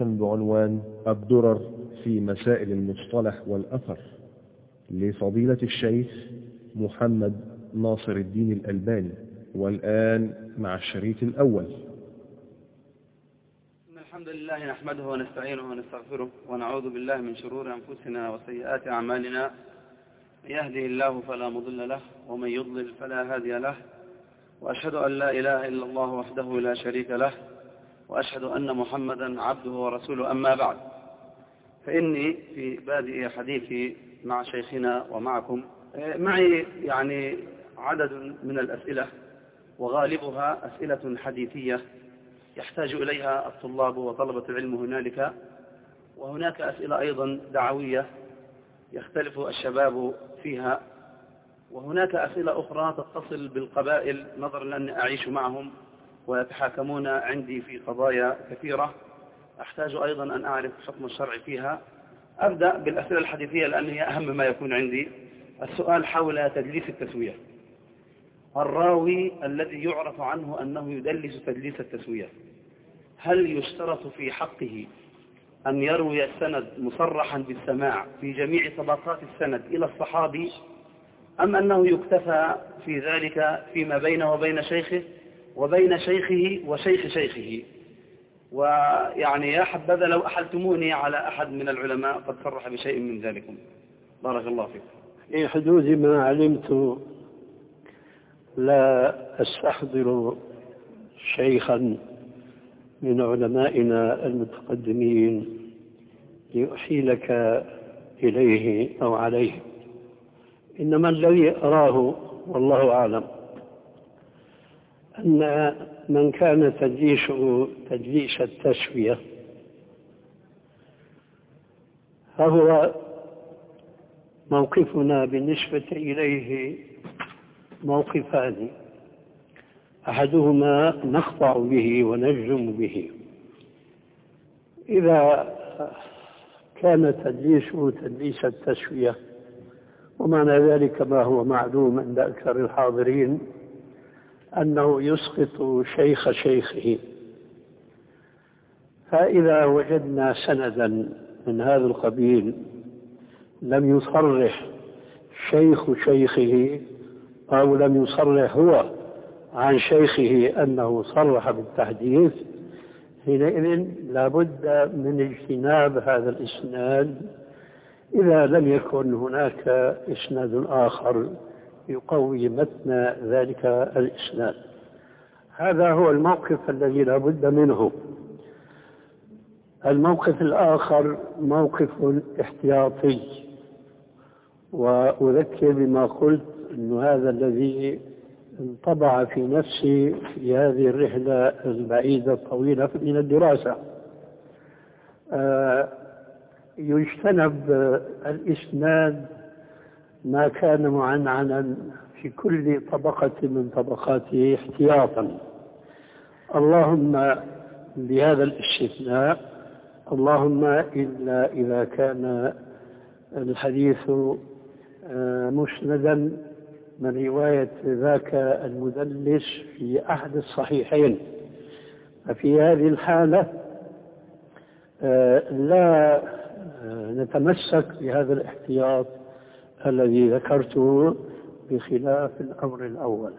بعنوان الدرر في مسائل المصطلح والأثر لفضيلة الشيخ محمد ناصر الدين الألباني. والآن مع الشريط الأول. الحمد لله نحمده ونستعينه ونستغفره ونعوذ بالله من شرور أنفسنا وسيئات أعمالنا. يهده الله فلا مضل له ومن يضلل فلا هادي له، وأشهد أن لا إله إلا الله وحده لا شريك له، وأشهد أن محمدا عبده ورسوله. أما بعد، فإني في بادئ حديثي مع شيخنا ومعكم معي عدد من الأسئلة، وغالبها أسئلة حديثية يحتاج إليها الطلاب وطلبة العلم هنالك، وهناك أسئلة أيضا دعوية يختلف الشباب فيها، وهناك أسئلة أخرى تتصل بالقبائل نظرا لأني أعيش معهم ويتحاكمون عندي في قضايا كثيرة أحتاج أيضا أن أعرف حكم الشرع فيها. أبدأ بالأسئلة الحديثية لأن هي أهم ما يكون عندي. السؤال حول تدليس التسوية. الراوي الذي يعرف عنه أنه يدلس تدليس التسوية، هل يشترط في حقه أن يروي السند مصرحا بالسماع في جميع طبقات السند إلى الصحابي، أم أنه يكتفى في ذلك فيما بينه وبين شيخه وبين شيخه وشيخ شيخه؟ يا حبذا لو أحلتموني على أحد من العلماء قد صرح بشيء من ذلكم. بارك الله فيكم. في حدود ما علمت لا أستحضر شيخا من علمائنا المتقدمين ليحيلك إليه أو عليه، إنما الذي أراه والله أعلم أن من كان تدليس التسوية فهو موقفنا بالنسبة إليه موقفان، أحدهما نخضع به ونجزم به. إذا كان تدليس التسوية، ومعنى ذلك ما هو معلوم عند أكثر الحاضرين أنه يسقط شيخ شيخه، فإذا وجدنا سندا من هذا القبيل لم يصرح شيخ شيخه أو لم يصرح هو عن شيخه أنه صرح بالتحديث، حينئذ لابد من اجتناب هذا الإسناد إذا لم يكن هناك إسناد آخر يقوي متن ذلك الإسناد. هذا هو الموقف الذي لابد منه. الموقف الآخر موقف احتياطي، وأذكر بما قلت أن هذا الذي انطبع في نفسي في هذه الرحلة البعيدة الطويلة من الدراسة. يجتنب الإسناد ما كان معنعنا في كل طبقة من طبقاته احتياطا، اللهم بهذا الاستثناء، اللهم إلا إذا كان الحديث مسندا من رواية ذاك المدلس في أحد الصحيحين، ففي هذه الحالة لا نتمسك بهذا الاحتياط الذي ذكرته بخلاف الأمر الأول.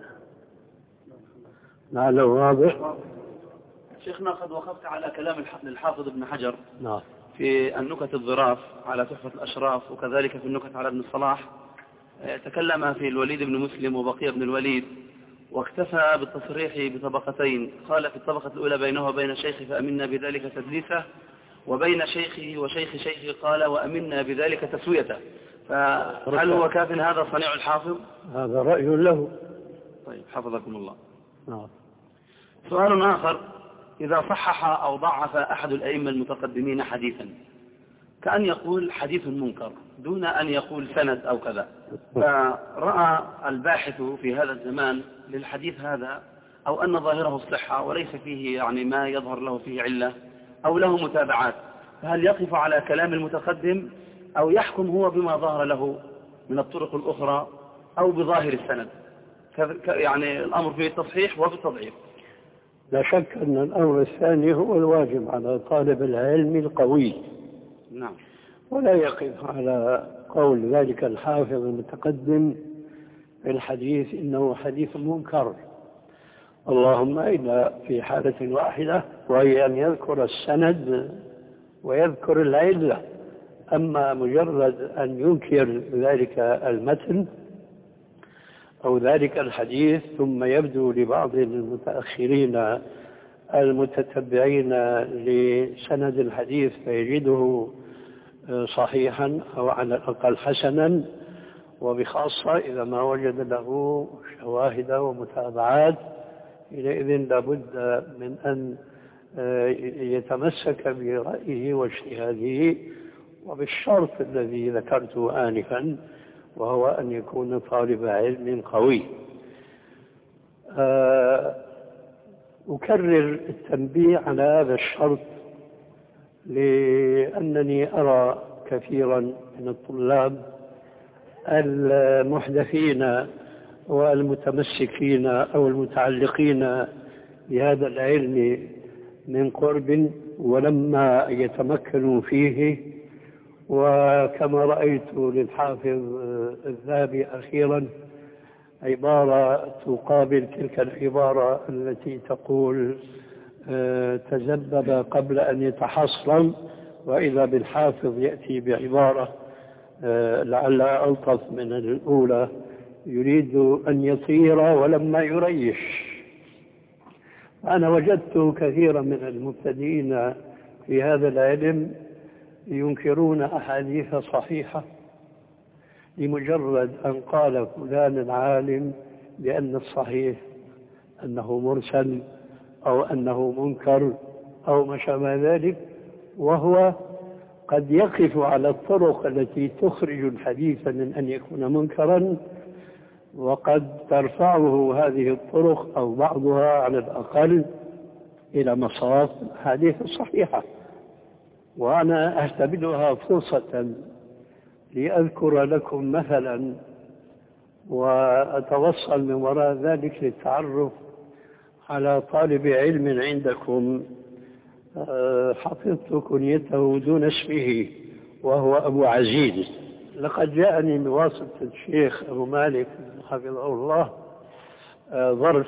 لعله واضح. شيخنا، قد وقفت على كلام الحافظ ابن حجر نعم في النكت الظراف على تحفة الأشراف، وكذلك في النكت على ابن الصلاح. تكلم في الوليد بن مسلم وبقية بن الوليد، واكتفى بالتصريح بطبقتين. قال في الطبقة الأولى بينه وبين شيخه فأمنا بذلك تدليسه، وبين شيخه وشيخ شيخه قال وأمنا بذلك تسويته. فهل هو كاف هذا صنيع الحافظ؟ هذا رأي له. طيب، حفظكم الله. نعم. سؤال آخر: إذا صحح أو ضعف أحد الأئمة المتقدمين حديثا، كأن يقول حديث منكر دون أن يقول سند أو كذا، فرأى الباحث في هذا الزمان للحديث هذا أو أن ظاهره الصحة وليس فيه ما يظهر له فيه علة أو له متابعات، فهل يقف على كلام المتقدم أو يحكم هو بما ظهر له من الطرق الأخرى أو بظاهر السند؟ الأمر فيه التصحيح وبالتضعيف. لا شك أن الأمر الثاني هو الواجب على طالب العلم القوي. نعم. ولا يقف على قول ذلك الحافظ المتقدم في الحديث إنه حديث منكر، اللهم إلا في حالة واحدة، وهي أن يذكر السند ويذكر العلة. أما مجرد أن ينكر ذلك المتن أو ذلك الحديث ثم يبدو لبعض المتأخرين المتتبعين لسند الحديث فيجده صحيحا أو على الأقل حسنا، وبخاصة إذا ما وجد له شواهد ومتابعات، حينئذ لابد من أن يتمسك برأيه واجتهاده وبالشرط الذي ذكرته آنفا، وهو أن يكون طالب علم قوي. أكرر التنبيه على هذا الشرط لأنني أرى كثيرا من الطلاب المحدثين والمتمسكين أو المتعلقين بهذا العلم من قرب ولما يتمكنوا فيه، وكما رأيت للحافظ الذهبي أخيرا عبارة تقابل تلك العبارة التي تقول تذبذب قبل أن يتحصن، وإذا بالحافظ يأتي بعبارة لعلها ألطف من الأولى، يريد أن يطير ولما يريش. أنا وجدت كثيرا من المبتدئين في هذا العلم ينكرون أحاديث صحيحة لمجرد أن قال فلان العالم بأن الصحيح أنه مرسل أو أنه منكر أو ما شابه ذلك، وهو قد يقف على الطرق التي تخرج الحديث من أن يكون منكرا، وقد ترفعه هذه الطرق أو بعضها على الأقل إلى مصاف الحديث الصحيحة. وأنا أعتبرها فرصة لأذكر لكم مثلا وأتوصل من وراء ذلك للتعرف على طالب علم عندكم حفظت كنيته دون اسمه، وهو أبو عزيز. لقد جاءني بواسطة الشيخ أبو مالك حفظه الله ظرف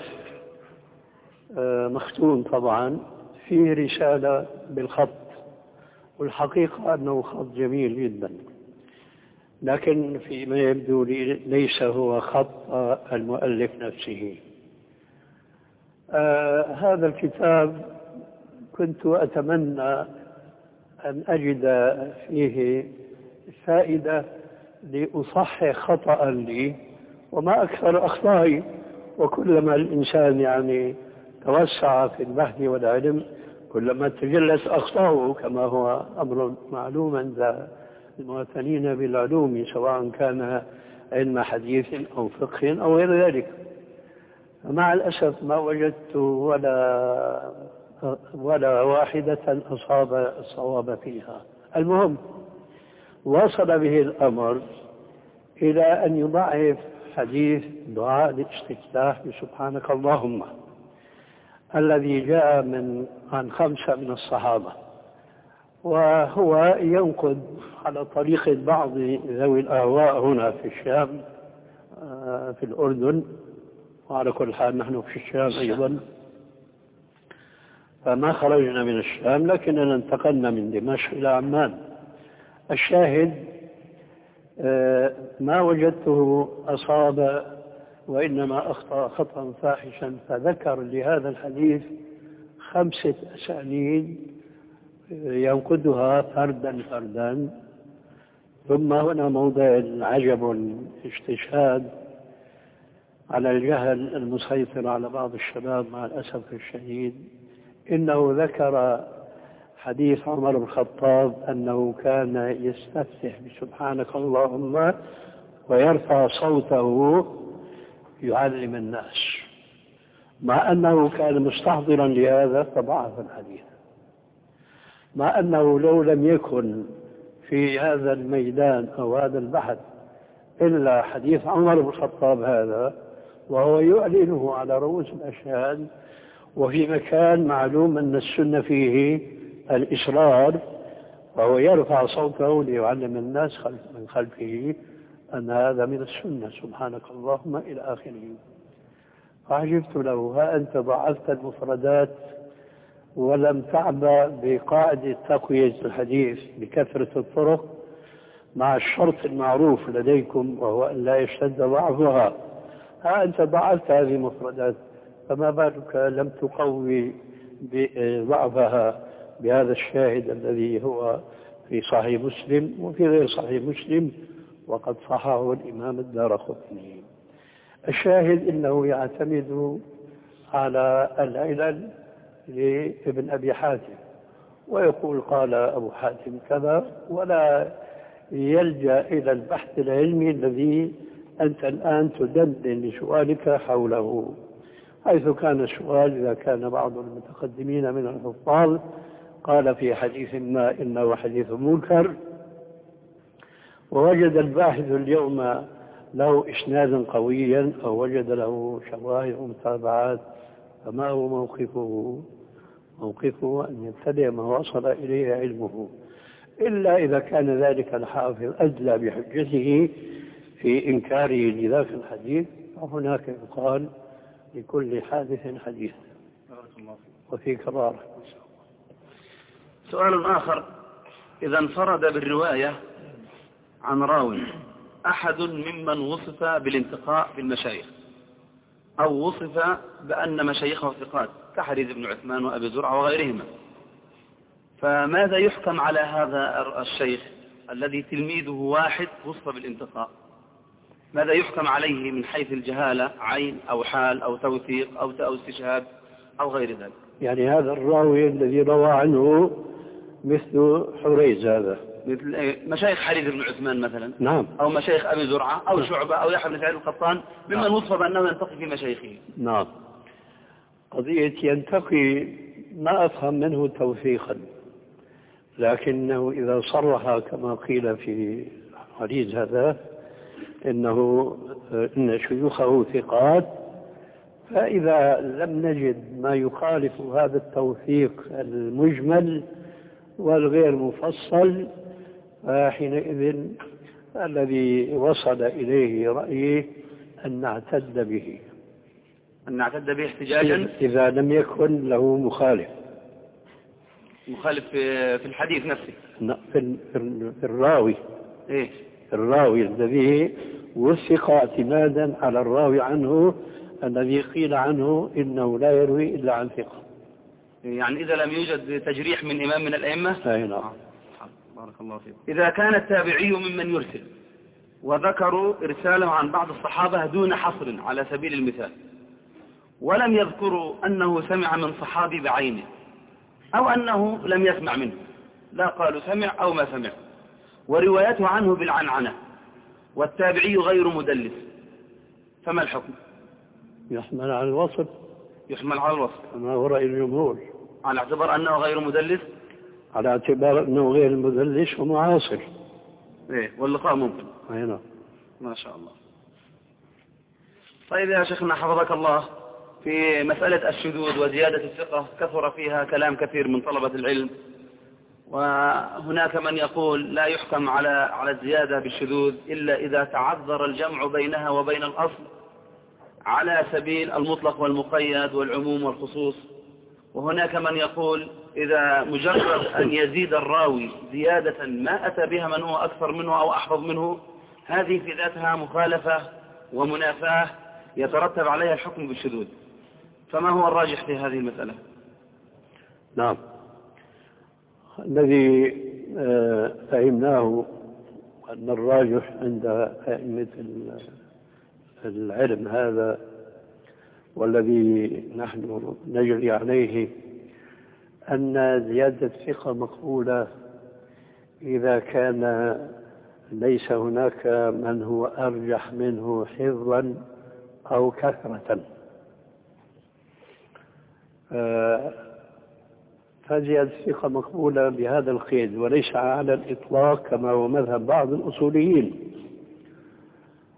مختوم طبعا فيه رسالة بالخط، والحقيقة أنه خط جميل جدا، لكن فيما يبدو لي ليس هو خط المؤلف نفسه. هذا الكتاب كنت أتمنى أن أجد فيه فائدة لأصحح خطأ لي، وما أكثر أخطائي، وكلما الإنسان يعني توسع في البحث والعلم كلما تجلت أخطاؤه، كما هو أمر معلوم عند المعتنين بالعلوم سواء كان علم حديث أو فقه أو غير ذلك. مع الأسف ما وجدت ولا واحدة أصاب الصواب فيها. المهم وصل به الأمر إلى أن يضعف حديث دعاء الاستفتاح بسبحانك اللهم الذي جاء عن 5 من الصحابة، وهو ينقد على طريقة بعض ذوي الأهواء هنا في الشام في الأردن، وعلى كل حال نحن في الشام أيضا، فما خرجنا من الشام لكننا انتقلنا من دمشق إلى عمان. الشاهد ما وجدته أصاب وإنما أخطأ خطأ فاحشا، فذكر لهذا الحديث 5 أسانيد ينقدها فردا فردا. ثم هنا موضع عجب واستشهاد على الجهل المسيطر على بعض الشباب مع الأسف الشديد، إنه ذكر حديث عمر بن الخطاب أنه كان يستفتح بسبحانك اللهم ويرفع صوته يعلم الناس، مع أنه كان مستحضرا لهذا فضعف الحديث، مع أنه لو لم يكن في هذا الميدان أو هذا البحث إلا حديث عمر بن الخطاب هذا، وهو يعلنه على رؤوس الأشهاد وفي مكان معلوم أن السنة فيه الإصرار، وهو يرفع صوته ليعلم الناس من خلفه أن هذا من السنة، سبحانك اللهم إلى آخره. فعجبت له: ها أنت ضعفت المفردات ولم تعبأ بقاعدة تقوية الحديث بكثرة الطرق مع الشرط المعروف لديكم وهو أن لا يشتد ضعفها. ها أنت ضعفت هذه المفردات، فما بالك لم تقوي ضعفها بهذا الشاهد الذي هو في صحيح مسلم وفي غير صحيح مسلم، وقد صححه الإمام الدارقطني. الشاهد إنه يعتمد على العلل لابن أبي حاتم ويقول قال أبو حاتم كذا، ولا يلجأ إلى البحث العلمي الذي أنت الآن تدندن لسؤالك حوله، حيث كان السؤال إذا كان بعض المتقدمين من الحفاظ قال في حديث ما إنه حديث منكر، ووجد الباحث اليوم له إسنادا قويا أو وجد له شواهد ومتابعات، فما هو موقفه؟ موقفه أن يتبع ما وصل إليه علمه، إلا إذا كان ذلك الحافظ أدلى بحجته في إنكاره لذاك الحديث، فهناك يقال لكل حادث حديث. وفي كرار. سؤال آخر: إذا انفرد بالرواية عن راوي أحد ممن وصف بالانتقاء بالمشايخ أو وصف بأن مشايخه ثقات كحريز بن عثمان وأبي زرعة وغيرهما، فماذا يحكم على هذا الشيخ الذي تلميذه واحد وصف بالانتقاء؟ ماذا يحكم عليه من حيث الجهالة، عين أو حال أو توثيق أو استشهاد أو غير ذلك؟ يعني هذا الراوي الذي روى عنه مثل حريز، هذا مثل مشايخ حريز بن عثمان مثلا، نعم، أو مشايخ أبي زرعة أو شعبة أو يحيى بن سعيد القطان، ممن وصف بأنه ينتقي في مشايخه. نعم. قضية ينتقي ما أفهم منه توثيقا، لكنه إذا صرح كما قيل في حديث هذا إن شيوخه ثقات، فإذا لم نجد ما يخالف هذا التوثيق المجمل والغير مفصل، فحينئذ الذي وصل إليه رأيه أن نعتد به، أن نعتد به احتجاجا إذا لم يكن له مخالف في الحديث نفسه، في الراوي. إيه؟ الراوي الذي وثق اعتمادا على الراوي عنه الذي قيل عنه إنه لا يروي إلا عن ثقة. يعني إذا لم يوجد تجريح من إمام من الأئمة. أي نعم. بارك الله فيكم. إذا كان التابعي ممن يرسل وذكروا إرساله عن بعض الصحابة دون حصر على سبيل المثال، ولم يذكروا أنه سمع من صحابي بعينه أو أنه لم يسمع منه، لا قالوا سمع أو ما سمع، وروايته عنه بالعنعنة والتابعي غير مدلس، فما الحكم؟ يحمل على الوصف. يحمل على الوصف كما هو رأي الجمهور، على اعتبار أنه غير مدلس، على اعتبار أنه غير مدلس ومعاصر. إيه، واللقاء ممكن. أينا. ما شاء الله. طيب يا شيخنا حفظك الله، في مسألة الشذوذ وزيادة الثقة كثر فيها كلام كثير من طلبة العلم، وهناك من يقول لا يحكم على الزيادة بالشذوذ إلا إذا تعذر الجمع بينها وبين الأصل على سبيل المطلق والمقيد والعموم والخصوص، وهناك من يقول إذا مجرد أن يزيد الراوي زيادة ما أتى بها من هو أكثر منه أو أحفظ منه، هذه في ذاتها مخالفة ومنافاة يترتب عليها الحكم بالشذوذ، فما هو الراجح في هذه المسألة؟ نعم، الذي فهمناه أن الراجح عند أئمة العلم هذا والذي نحن نجري عليه أن زيادة الثقة مقبولة إذا كان ليس هناك من هو أرجح منه حفظا أو كثرة، فزيادة الثقة مقبولة بهذا القيد، وليس على الإطلاق كما هو مذهب بعض الأصوليين.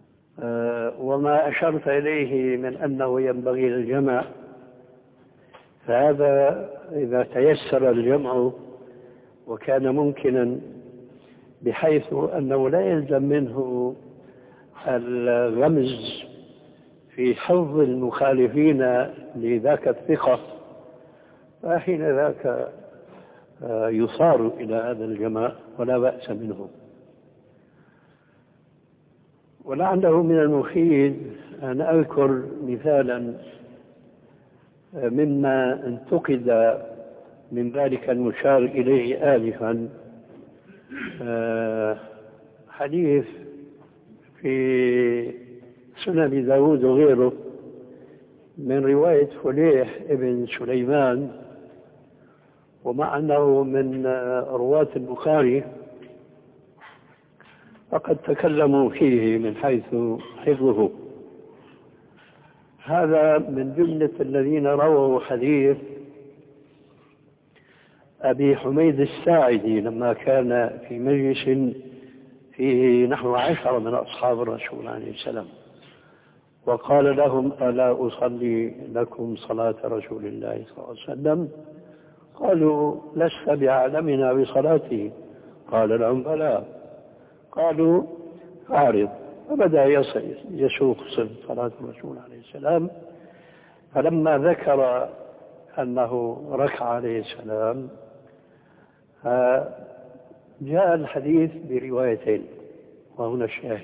وما أشرت إليه من أنه ينبغي الجمع فهذا إذا تيسر الجمع وكان ممكنا بحيث أنه لا يلزم منه الغمز في حظ المخالفين لذاك الثقة، فحين ذاك يصار إلى هذا الجماع ولا بأس منه. ولعله من المفيد أن أذكر مثالا مما انتقد من ذلك المشار إليه آلفا، حديث في سنن داود وغيره من رواية فليح ابن سليمان، ومع أنه من رواة البخاري فقد تكلموا فيه من حيث حفظه. هذا من جملة الذين رووا حديث أبي حميد الساعدي لما كان في مجلس فيه نحو 10 من أصحاب الرسول عليه السلام، وقال لهم: ألا أصلي لكم صلاة رسول الله صلى الله عليه وسلم؟ قالوا: لست بعلمنا بصلاته. قال لهم: بلى. قالوا: أعرض. فبدأ يسوق صلاة الرسول عليه السلام، فلما ذكر أنه ركع عليه السلام جاء الحديث بروايتين، وهنا الشاهد.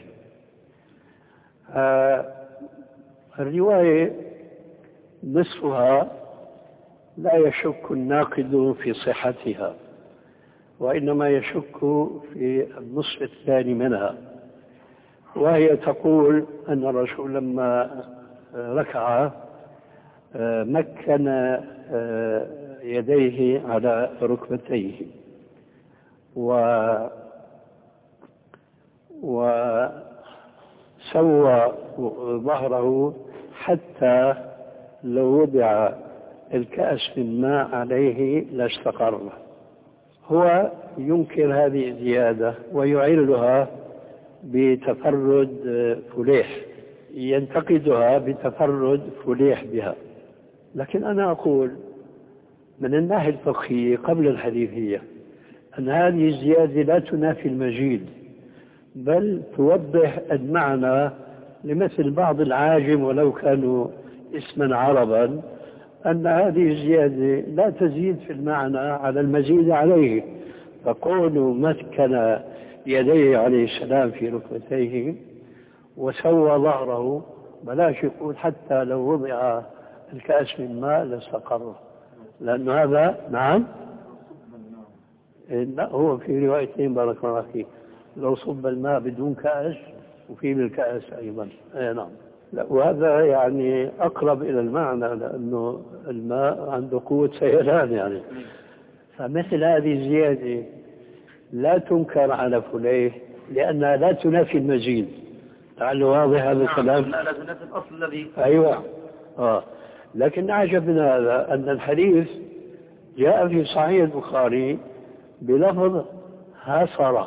الرواية نصفها لا يشك الناقد في صحتها، وإنما يشك في النصف الثاني منها، وهي تقول أن الرسول لما ركع مكن يديه على ركبتيه وسوى ظهره حتى لو وضع الكأس من ماء عليه لاستقر. هو ينكر هذه الزيادة ويعلها بتفرد فليح، ينتقدها بتفرد فليح بها. لكن أنا أقول من الناحية الفقهية قبل الحديثية أن هذه الزيادة لا تنافي المزيد، بل توضح المعنى لمثل بعض العاجم ولو كانوا اسما عربا، أن هذه الزيادة لا تزيد في المعنى على المزيد عليه. فقولوا مكن يديه عليه السلام في ركبتيه وسوى ظهره، بلاش يقول حتى لو وضع الكأس من ماء لاستقر، لأن هذا نعم لا، هو في روايتين بارك الله فيك، لو صب الماء بدون كأس وفي بالكأس أيضا نعم. لا، وهذا يعني أقرب إلى المعنى، لأنه الماء عنده قوة سيلان يعني. فمثل هذه الزيادة لا تنكر على فليه لأنها لا تنافي المزيد. لعله واضح هذا الكلام. لا تنافي الأصل الذي أيوة. لكن أعجب من هذا أن الحديث جاء في صحيح البخاري بلفظ حصر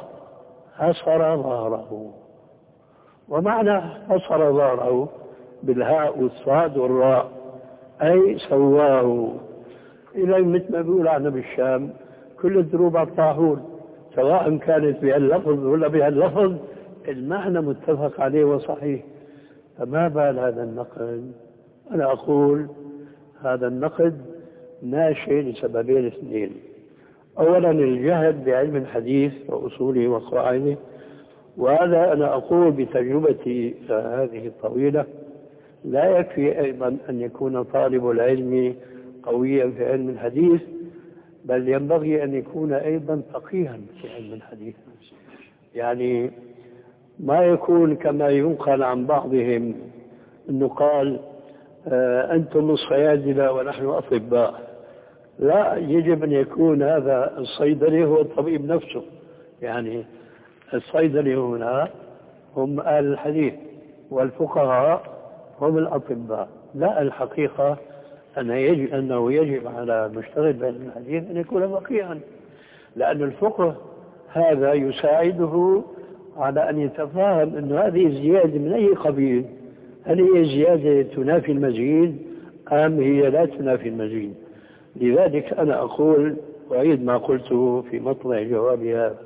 ظهره، ومعنى حصر ظهره بالهاء والصاد والراء أي سواه. إلى مثل ما بيقول عنا بالشام كل الدروب على الطاحون، سواء كانت بهاللفظ ولا بهاللفظ المعنى متفق عليه وصحيح. فما بال هذا النقد؟ أنا أقول هذا النقد ناشئ لسببين اثنين. أولا الجهل بعلم الحديث وأصوله وقواعده، وهذا أنا أقول بتجربتي هذه الطويلة لا يكفي أيضا أن يكون طالب العلم قويا في علم الحديث، بل ينبغي أن يكون أيضا فقيها في علم الحديث. يعني ما يكون كما ينقل عن بعضهم أنه قال أنتم الصيادلة ونحن أطباء. لا، يجب أن يكون هذا الصيدلي هو الطبيب نفسه. يعني الصيدلي هنا هم أهل الحديث والفقهاء هم الأطباء. لا، الحقيقة أنه يجب على المشتغل بعلم الحديث أن يكون فقيها، لأن الفقه هذا يساعده على أن يتفاهم أن هذه الزيادة من أي قبيل، هل هي زيادة تنافي المزيد أم هي لا تنافي المزيد. لذلك أنا أقول وأعيد ما قلته في مطلع جوابي هذا: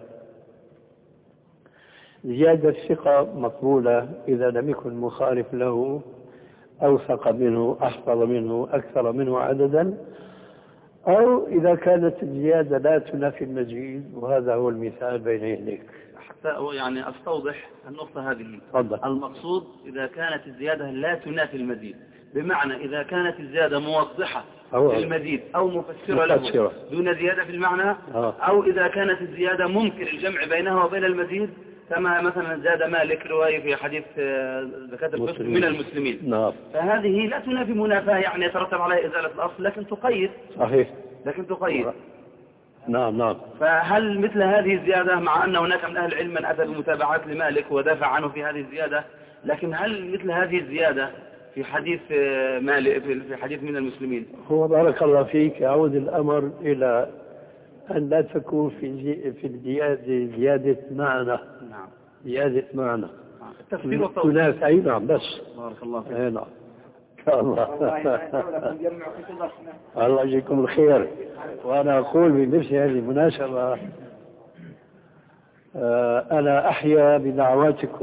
زيادة الثقة مقبولة إذا لم يكن مخالف له أوثق منه، أحفظ منه، أكثر منه عددا، أو إذا كانت الزيادة لا تنافي المزيد، وهذا هو المثال بين يديك. حتى يعني أستوضح النقطة هذه. تفضل. المقصود إذا كانت الزيادة لا تنافي المزيد، بمعنى إذا كانت الزيادة موضحة للمزيد أو مفسرة له دون زيادة في المعنى، أو إذا كانت الزيادة ممكن الجمع بينها وبين المزيد، كما مثلا زاد مالك رواية في حديث زكاة الفطر من المسلمين. نعم. فهذه لا تنافي منافاة يعني يترتب عليها إزالة الأصل، لكن تقيد. صحيح. لكن تقيد. نعم. فهل مثل هذه الزيادة، مع أن هناك من أهل العلم من أتى بمتابعات لمالك ودافع عنه في هذه الزيادة، لكن هل مثل هذه الزيادة في حديث مالك في حديث من المسلمين؟ هو بارك الله فيك يعود الأمر إلى أن لا تكون في الزيادة زيادة معنى. نعم. زيادة معنى. التفسير والتوضيح. أي نعم بس. بارك الله فيك. أي نعم. الله يجزيكم الخير. وأنا أقول بنفس هذه المناسبة أنا أحيا بدعواتكم.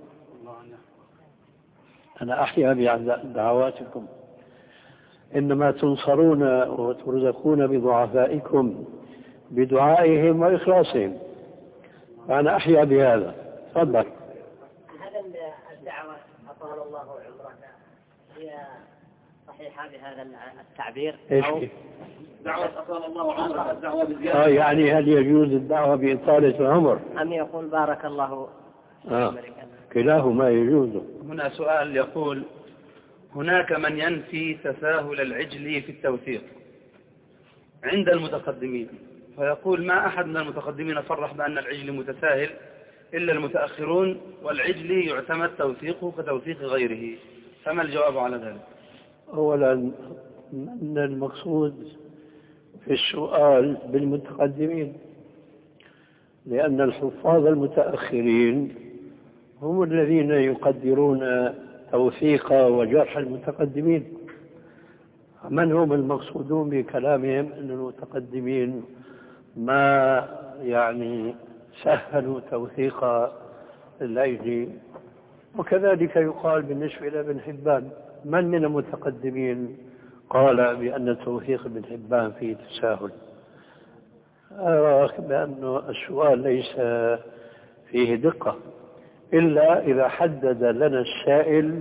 أنا أحيا بدعواتكم. إنما تنصرون وترزقون بضعفائكم بدعائهم وإخلاصهم. فأنا أحيا بهذا. تفضل. هذا الدعوة أطال الله عمرك هي صحيحة بهذا التعبير؟ أو دعوة أطال الله عمرك، الدعوة بزيادة. يعني هل يجوز الدعوة بإطالة العمر؟ أم يقول بارك الله عمرك؟ كلاهما يجوز. هنا سؤال يقول: هناك من ينفي تساهل العجل في التوثيق عند المتقدمين، فيقول ما أحد من المتقدمين صرح بأن العجل متساهل إلا المتأخرون، والعجل يعتمد توثيقه كتوثيق غيره، فما الجواب على ذلك؟ أولا أن المقصود في السؤال بالمتقدمين، لأن الحفاظ المتأخرين هم الذين يقدرون توثيق وجرح المتقدمين. من هم المقصودون بكلامهم أن المتقدمين ما يعني سهلوا توثيق العجل. وكذلك يقال بالنسبة إلى ابن حبان: من المتقدمين قال بأن توثيق ابن حبان فيه تساهل؟ أرى بأن السؤال ليس فيه دقة إلا إذا حدد لنا السائل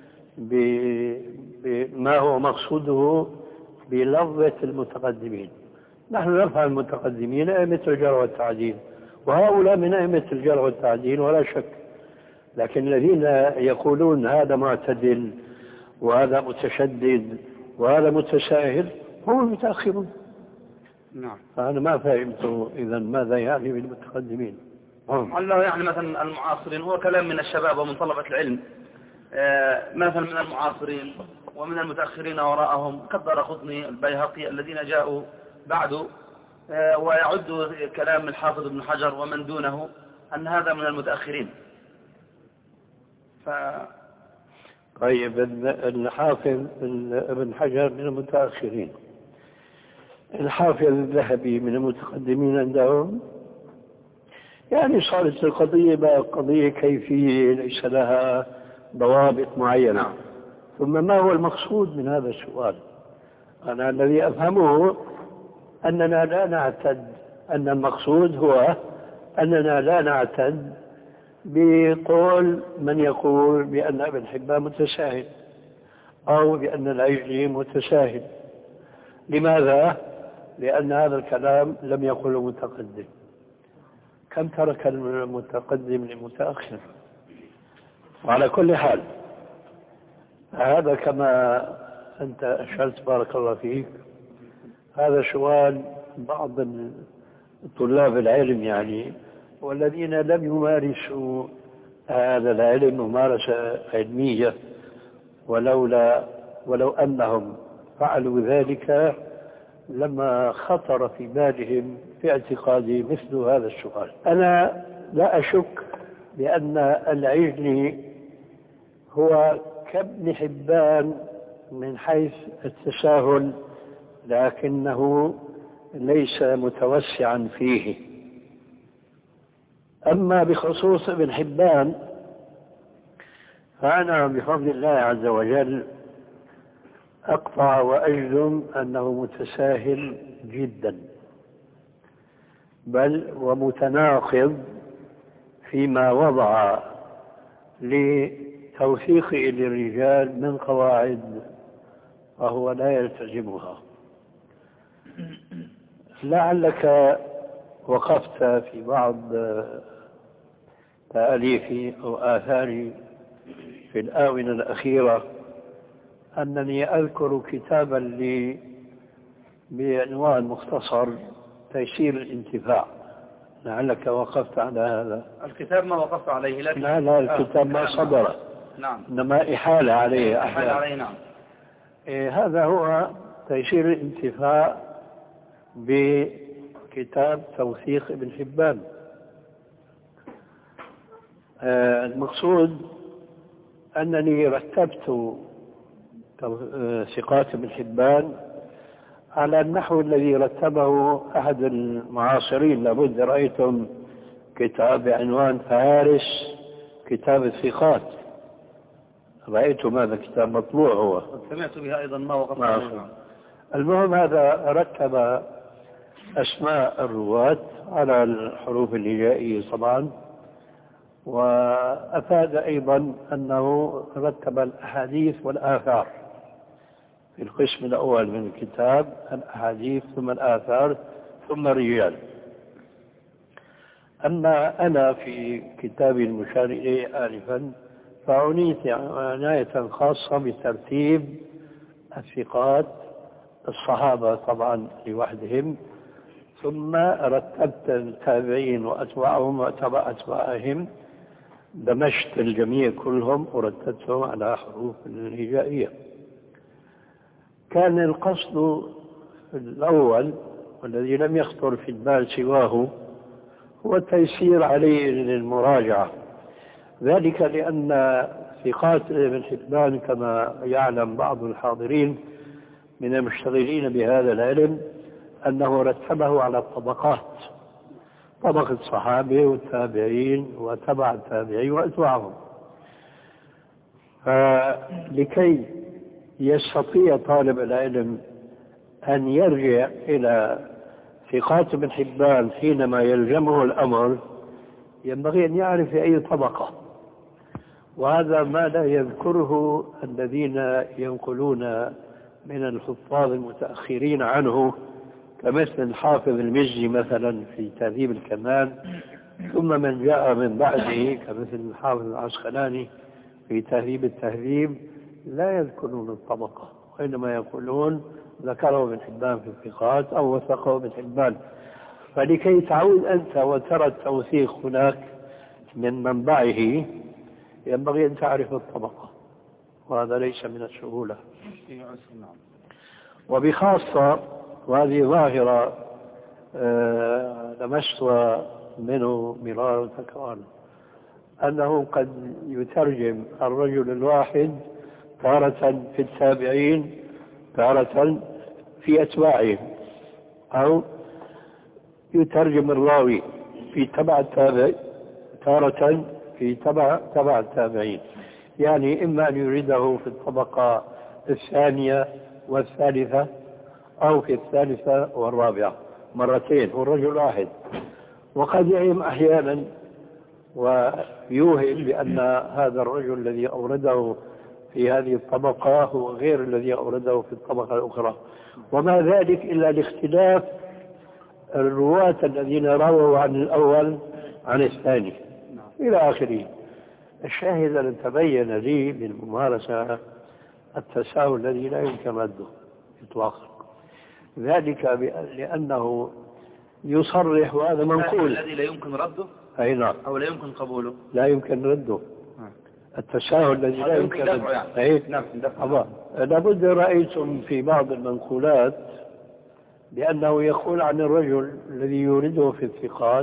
بما هو مقصوده بلفظة المتقدمين. نحن نرفع المتقدمين أئمة الجرح والتعديل، وهؤلاء من أئمة الجرح والتعديل ولا شك، لكن الذين يقولون هذا معتدل وهذا متشدد وهذا متساهل هم المتأخرون. نعم. فأنا ما فهمت إذا ماذا يعني بالمتقدمين. الله يعني مثلا المعاصرين، هو كلام من الشباب ومن طلبة العلم، مثلا من المعاصرين ومن المتأخرين وراءهم كالدارقطني البيهقي الذين جاءوا بعده، ويعد كلام الحافظ ابن حجر ومن دونه أن هذا من المتأخرين. طيب الحافظ ابن حجر من المتأخرين، الحافظ الذهبي من المتقدمين عندهم. يعني صارت القضية بقى قضية كيفية ليس لها ضوابط معينة. ثم ما هو المقصود من هذا السؤال؟ أنا الذي أفهمه أننا لا نعتد، أن المقصود هو أننا لا نعتد بقول من يقول بأن ابن حبان متساهل أو بأن العجلي متساهل. لماذا؟ لأن هذا الكلام لم يقله المتقدم. كم ترك المتقدم للمتأخر؟ وعلى كل حال هذا كما أنت أشرت بارك الله فيك، هذا سؤال بعض طلاب العلم يعني، والذين لم يمارسوا هذا العلم ممارسة علمية، ولو أنهم فعلوا ذلك لما خطر في بالهم في اعتقادي مثل هذا السؤال. أنا لا أشك بأن العجلي هو كابن حبان من حيث التساهل لكنه ليس متوسعا فيه. أما بخصوص ابن حبان فأنا بفضل الله عز وجل أقطع وأجزم أنه متساهل جدا، بل ومتناقض فيما وضع لتوثيقه للرجال من قواعد وهو لا يلتزمها. لعلك وقفت في بعض تأليفي أو آثاري في الآونة الأخيرة أنني أذكر كتابا لي بعنوان مختصر تيسير الانتفاع. لعلك وقفت على هذا الكتاب. ما وقفت عليه لكن لا الكتاب ما صدر. نعم. إنما إحالة عليه. إحالة عليه. نعم. هذا هو تيسير الانتفاع بكتاب توثيق ابن حبان. المقصود أنني رتبت ثقات ابن حبان على النحو الذي رتبه أحد المعاصرين. لابد رأيتم كتاب بعنوان فهارس كتاب الثقات، رأيتم هذا الكتاب مطبوع هو. سمعت بها أيضا ما وقفت عليه. المهم هذا رتب أسماء الرواة على الحروف الهجائية طبعا، وأفاد أيضا أنه رتب الأحاديث والآثار في القسم الأول من الكتاب، الأحاديث ثم الآثار ثم الرجال. أما أنا في كتابي المشار إليه آلفا فعنيت عناية خاصة بترتيب الثقات، الصحابة طبعا لوحدهم، ثم رتبت التابعين وأتباعهم وأتباع أتباعهم، دمجت الجميع كلهم ورتبتهم على حروف الهجائية. كان القصد الأول والذي لم يخطر في البال سواه هو التيسير عليه للمراجعة، ذلك لأن ثقات ابن حبان كما يعلم بعض الحاضرين من المشتغلين بهذا العلم أنه رتبه على الطبقات، طبقة الصحابة والتابعين وتبع التابعين وأتباعهم، فلكي يستطيع طالب العلم أن يرجع إلى ثقات ابن حبان حينما يلزمه الأمر ينبغي أن يعرف في أي طبقة، وهذا ما لا يذكره الذين ينقلون من الحفاظ المتأخرين عنه كمثل الحافظ المزي مثلا في تهذيب الكمال، ثم من جاء من بعده كمثل الحافظ العسقلاني في تهذيب التهذيب لا يذكرون الطبقة، وإنما يقولون ذكره ابن حبان في الثقات أو وثقه ابن حبان. فلكي تعود أنت وترى التوثيق هناك من منبعه ينبغي أن تعرف الطبقة، وهذا ليس من السهولة. وبخاصة وهذه ظاهرة لمسها منه مرارا وتكرارا، أنه قد يترجم الرجل الواحد تارة في التابعين تارة في أتباعهم، أو يترجم الراوي في تبع التابع تارة في تبع التابعين، يعني إما أن يريده في الطبقة الثانية والثالثة أو في الثالثة والرابعة مرتين والرجل واحد. وقد يعلم أحيانا ويوهم بأن هذا الرجل الذي أورده في هذه الطبقة هو غير الذي أورده في الطبقة الأخرى، وما ذلك إلا لاختلاف الرواة الذين رووا عن الأول عن الثاني إلى آخره. الشاهد أن تبين لي بالممارسة التساهل الذي لا يمكن رده إطلاقا، ذلك لأنه يصرح وهذا منقول. الذي لا يمكن رده أي نعم، أو لا يمكن قبوله، لا يمكن رده. التساهل الذي لا يمكن رده يعني. نعم. لابد رأيتم في بعض المنقولات بأنه يقول عن الرجل الذي يورده في الثقات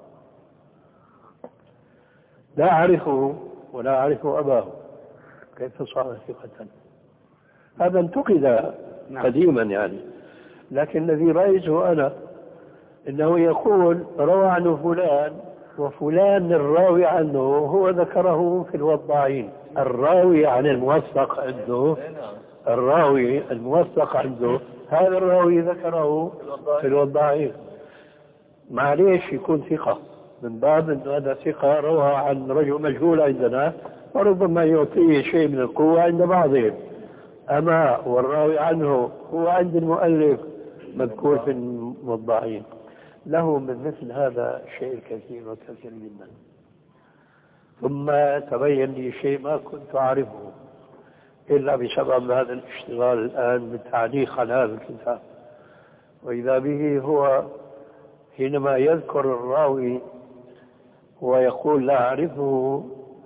لا أعرفه ولا أعرف أباه كيف صار ثقة. هذا انتقد قديما يعني، لكن الذي رأيته أنا إنه يقول روى عنه فلان، وفلان الراوي عنه هو ذكره في الوضاعين. الراوي عن الموثق عنده، الراوي الموثق عنده هذا الراوي ذكره في الوضاعين. معليش يكون ثقة، من باب أن هذا ثقة روى عن رجل مجهول عندنا، وربما يعطيه شيء من القوة عند بعضهم. أما والراوي عنه هو عند المؤلف مذكور في الموضعين. له من مثل هذا شيء كثير وكثير جدا. ثم تبين لي شيء ما كنت أعرفه إلا بسبب هذا الاشتغال الآن بالتعليق على هذا الكتاب، وإذا به هو حينما يذكر الراوي ويقول لا أعرفه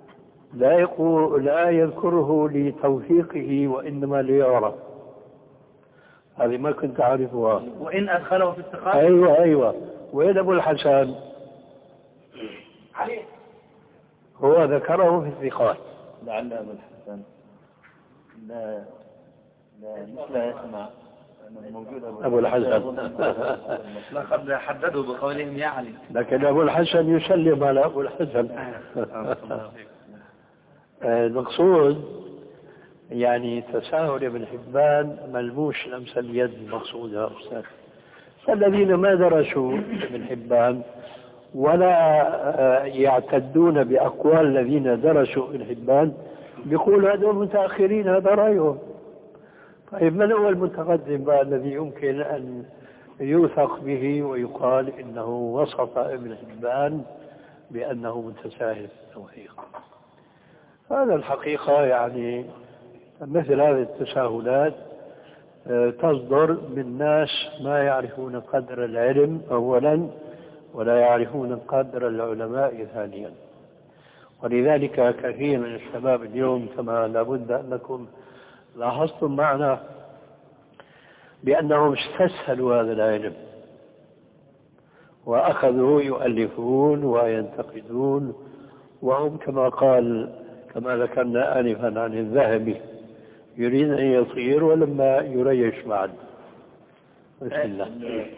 لا يذكره لتوثيقه وإنما ليعرف. هذه ما كنت أعرفها. وإن أدخله في الثقات. أيوة. وين أبو الحسن؟ هو ذكره في الثقات. لعل أبو الحسن لا يسمع موجود أبو الحسن. لقد حددوا بقولهم يا علي. لكن أبو الحسن يسلم على أبو الحسن. المقصود يعني تساهل ابن حبان ملموس لمس اليد. المقصود يا أستاذ الذين ما درسوا ابن حبان ولا يعتدون بأقوال الذين درسوا ابن حبان بيقول هذول متأخرين، هذا رأيهم. طيب من هو المتقدم بقى الذي يمكن أن يوثق به ويقال إنه وصف ابن حبان بأنه متساهل في التوثيق؟ هذا الحقيقة يعني مثل هذه التساهلات تصدر من ناس ما يعرفون قدر العلم أولا ولا يعرفون قدر العلماء ثانيا. ولذلك كثير من الشباب اليوم كما لابد أنكم لاحظتم معنا بأنهم استسهلوا هذا العلم وأخذوا يؤلفون وينتقدون، وهم كما ذكرنا آنفا عن الذهبي يريد أن يطير ولما يريش بعد. بسم الله.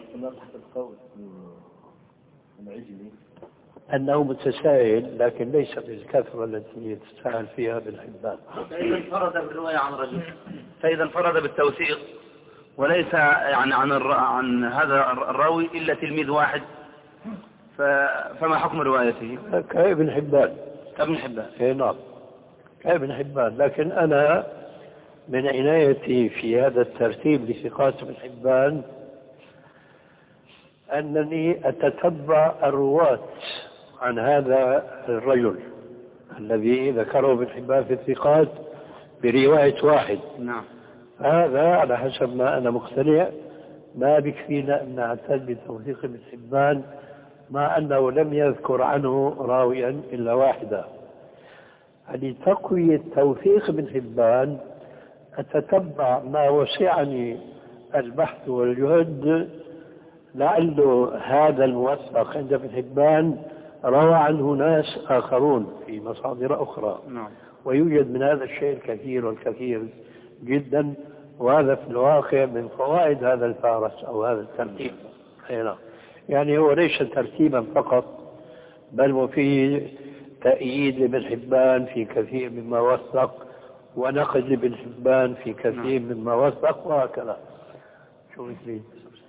أنه متساهل لكن ليس بالكثرة التي يتساهل فيها ابن حبان. فإذا انفرد بالرواية عن رجل، فإذا انفرد بالتوثيق وليس يعني عن هذا الراوي إلا تلميذ واحد، فما حكم روايته؟ كابن حبان. كابن حبان. إيه نعم كابن حبان. لكن أنا من عنايتي في هذا الترتيب لثقات ابن حبان أنني أتتبع الرواة عن هذا الرجل الذي ذكره ابن حبان في الثقات برواية واحد. نعم. هذا على حسب ما أنا مقتنع ما بكفينا أن نعتد بتوثيق ابن حبان مع أنه لم يذكر عنه راويا إلا واحدا. لتقوية توثيق ابن حبان أتتبع ما وسعني البحث والجهد لعل هذا الموثق عند ابن حبان روى عنه ناس آخرون في مصادر أخرى. نعم. ويوجد من هذا الشيء الكثير والكثير جدا، وهذا في الواقع من فوائد هذا الفارس أو هذا الترتيب. يعني هو ليس ترتيبا فقط بل وفيه تأييد لابن حبان في كثير مما وثق ونقد لابن حبان في كثير مما وثق وهكذا. شو مثلي؟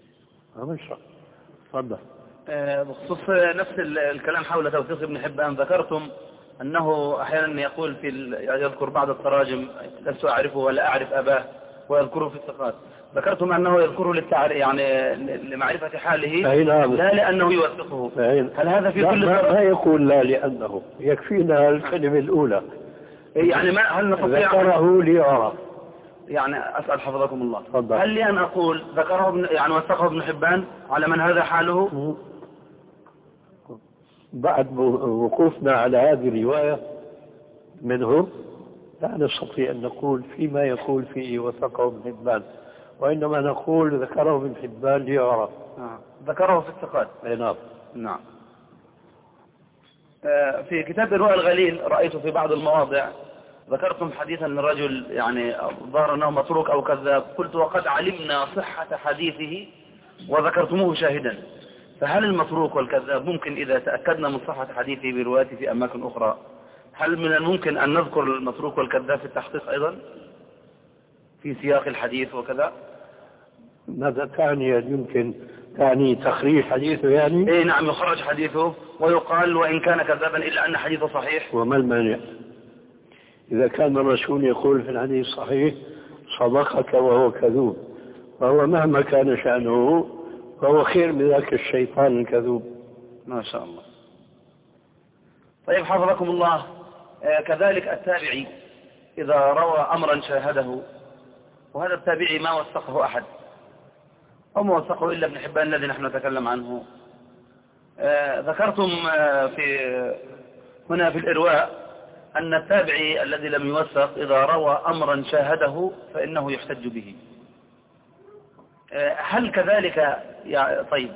تفضل. بخصوص نفس الكلام حول توثيق ابن حبان، ذكرتم أنه أحيانا يقول يذكر بعض التراجم لست أعرفه ولا أعرف أباه ويذكره في الثقات. ذكرتم أنه يذكره يعني لمعرفة حاله لا لأنه يوثقه. هل هذا في كل ما يقول لا لأنه يكفينا الكلمة الأولى يعني ما هل نستطيع ذكره ليعرف؟ يعني أسأل حفظكم الله فضل. هل لي أن أقول ذكره يعني وثقه ابن حبان على من هذا حاله؟ بعد وقوفنا على هذه الرواية منه لا نستطيع أن نقول فيما يقول فيه وثقه ابن حبان، وإنما نقول ذكره ابن حبان ليعرف. ذكره في الثقات. نعم. نعم. في كتاب الرؤى الغليل رأيت في بعض المواضع ذكرتم حديثا الرجل يعني ظهر أنه متروك أو كذاب، قلت وقد علمنا صحة حديثه وذكرتموه شاهدا، فهل المتروك والكذاب ممكن إذا تأكدنا من صحة حديثه بروايته في أماكن أخرى، هل من الممكن أن نذكر المتروك والكذاب في التحقيق أيضا في سياق الحديث وكذا؟ ماذا تعني؟ يمكن تعني تخريج حديثه يعني؟ إيه نعم، يخرج حديثه ويقال وإن كان كذابا إلا أن حديثه صحيح. وما المانع؟ إذا كان الرسول يقول في الحديث صحيح صدقك وهو كذوب، فهو مهما كان شأنه فهو خير من ذاك الشيطان الكذوب. ما شاء الله. طيب حفظكم الله، كذلك التابعي إذا روى أمرا شاهده، وهذا التابعي ما وثقه أحد أو ما وثقه إلا ابن حبان الذي نحن نتكلم عنه، ذكرتم هنا في الإرواء أن التابعي الذي لم يوثق إذا روى أمرا شاهده فإنه يحتج به، هل كذلك طيب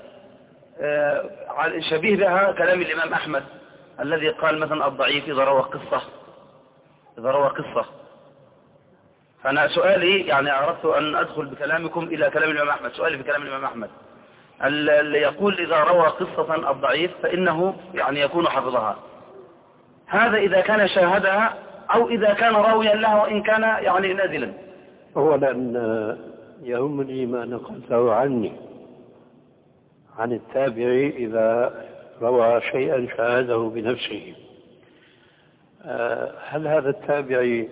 شبيه بها كلام الإمام أحمد الذي قال مثلا الضعيف إذا روى قصة. فأنا سؤالي يعني أردت أن أدخل بكلامكم إلى كلام الإمام أحمد، سؤالي في كلام الإمام أحمد اللي يقول إذا روى قصة الضعيف فإنه يعني يكون حفظها، هذا إذا كان شاهدها أو إذا كان راويا لها وإن كان يعني نازلا؟ أولا يهمني ما نقلته عني عن التابعي إذا روى شيئا شاهده بنفسه. هل هذا التابعي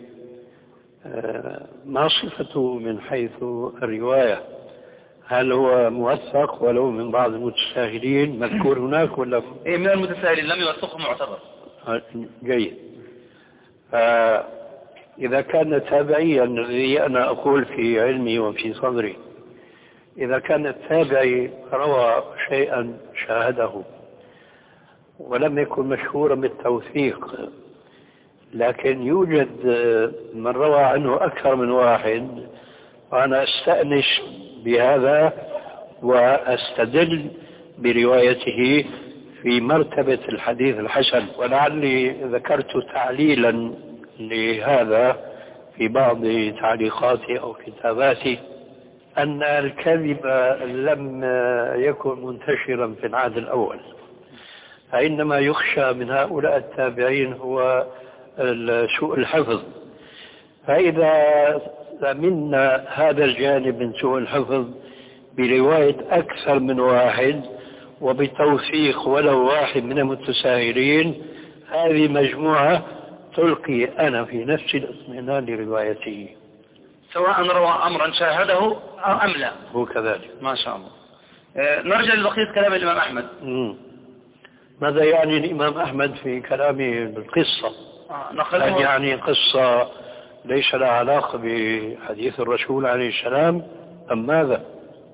ما صفته من حيث الرواية؟ هل هو موثق ولو من بعض المتساهلين مذكور هناك ولا؟ إيه من المتساهلين لم يوثقه معتبر. جيد. إذا كان تابعيا الذي أنا أقول في علمي وفي صدري، إذا كان التابعي روى شيئا شاهده ولم يكن مشهورا بالتوثيق، لكن يوجد من روى عنه أكثر من واحد، وأنا أستأنس بهذا وأستدل بروايته في مرتبة الحديث الحسن. ولعلي ذكرت تعليلا لهذا في بعض تعليقاتي أو كتاباتي، أن الكذب لم يكن منتشرا في العهد الأول، فإنما يخشى من هؤلاء التابعين هو سوء الحفظ. فإذا منا هذا الجانب من سوء الحفظ برواية أكثر من واحد وبتوثيق ولو واحد من المتساهلين، هذه مجموعة تلقي أنا في نفس الاطمئنان لروايته سواء روى أمرا شاهده أم لا. هو كذلك. ما شاء الله. نرجع لبقية كلام الإمام أحمد. ماذا يعني الإمام أحمد في كلامه بالقصة؟ يعني قصة ليس لها علاقة بحديث الرسول عليه السلام أم ماذا؟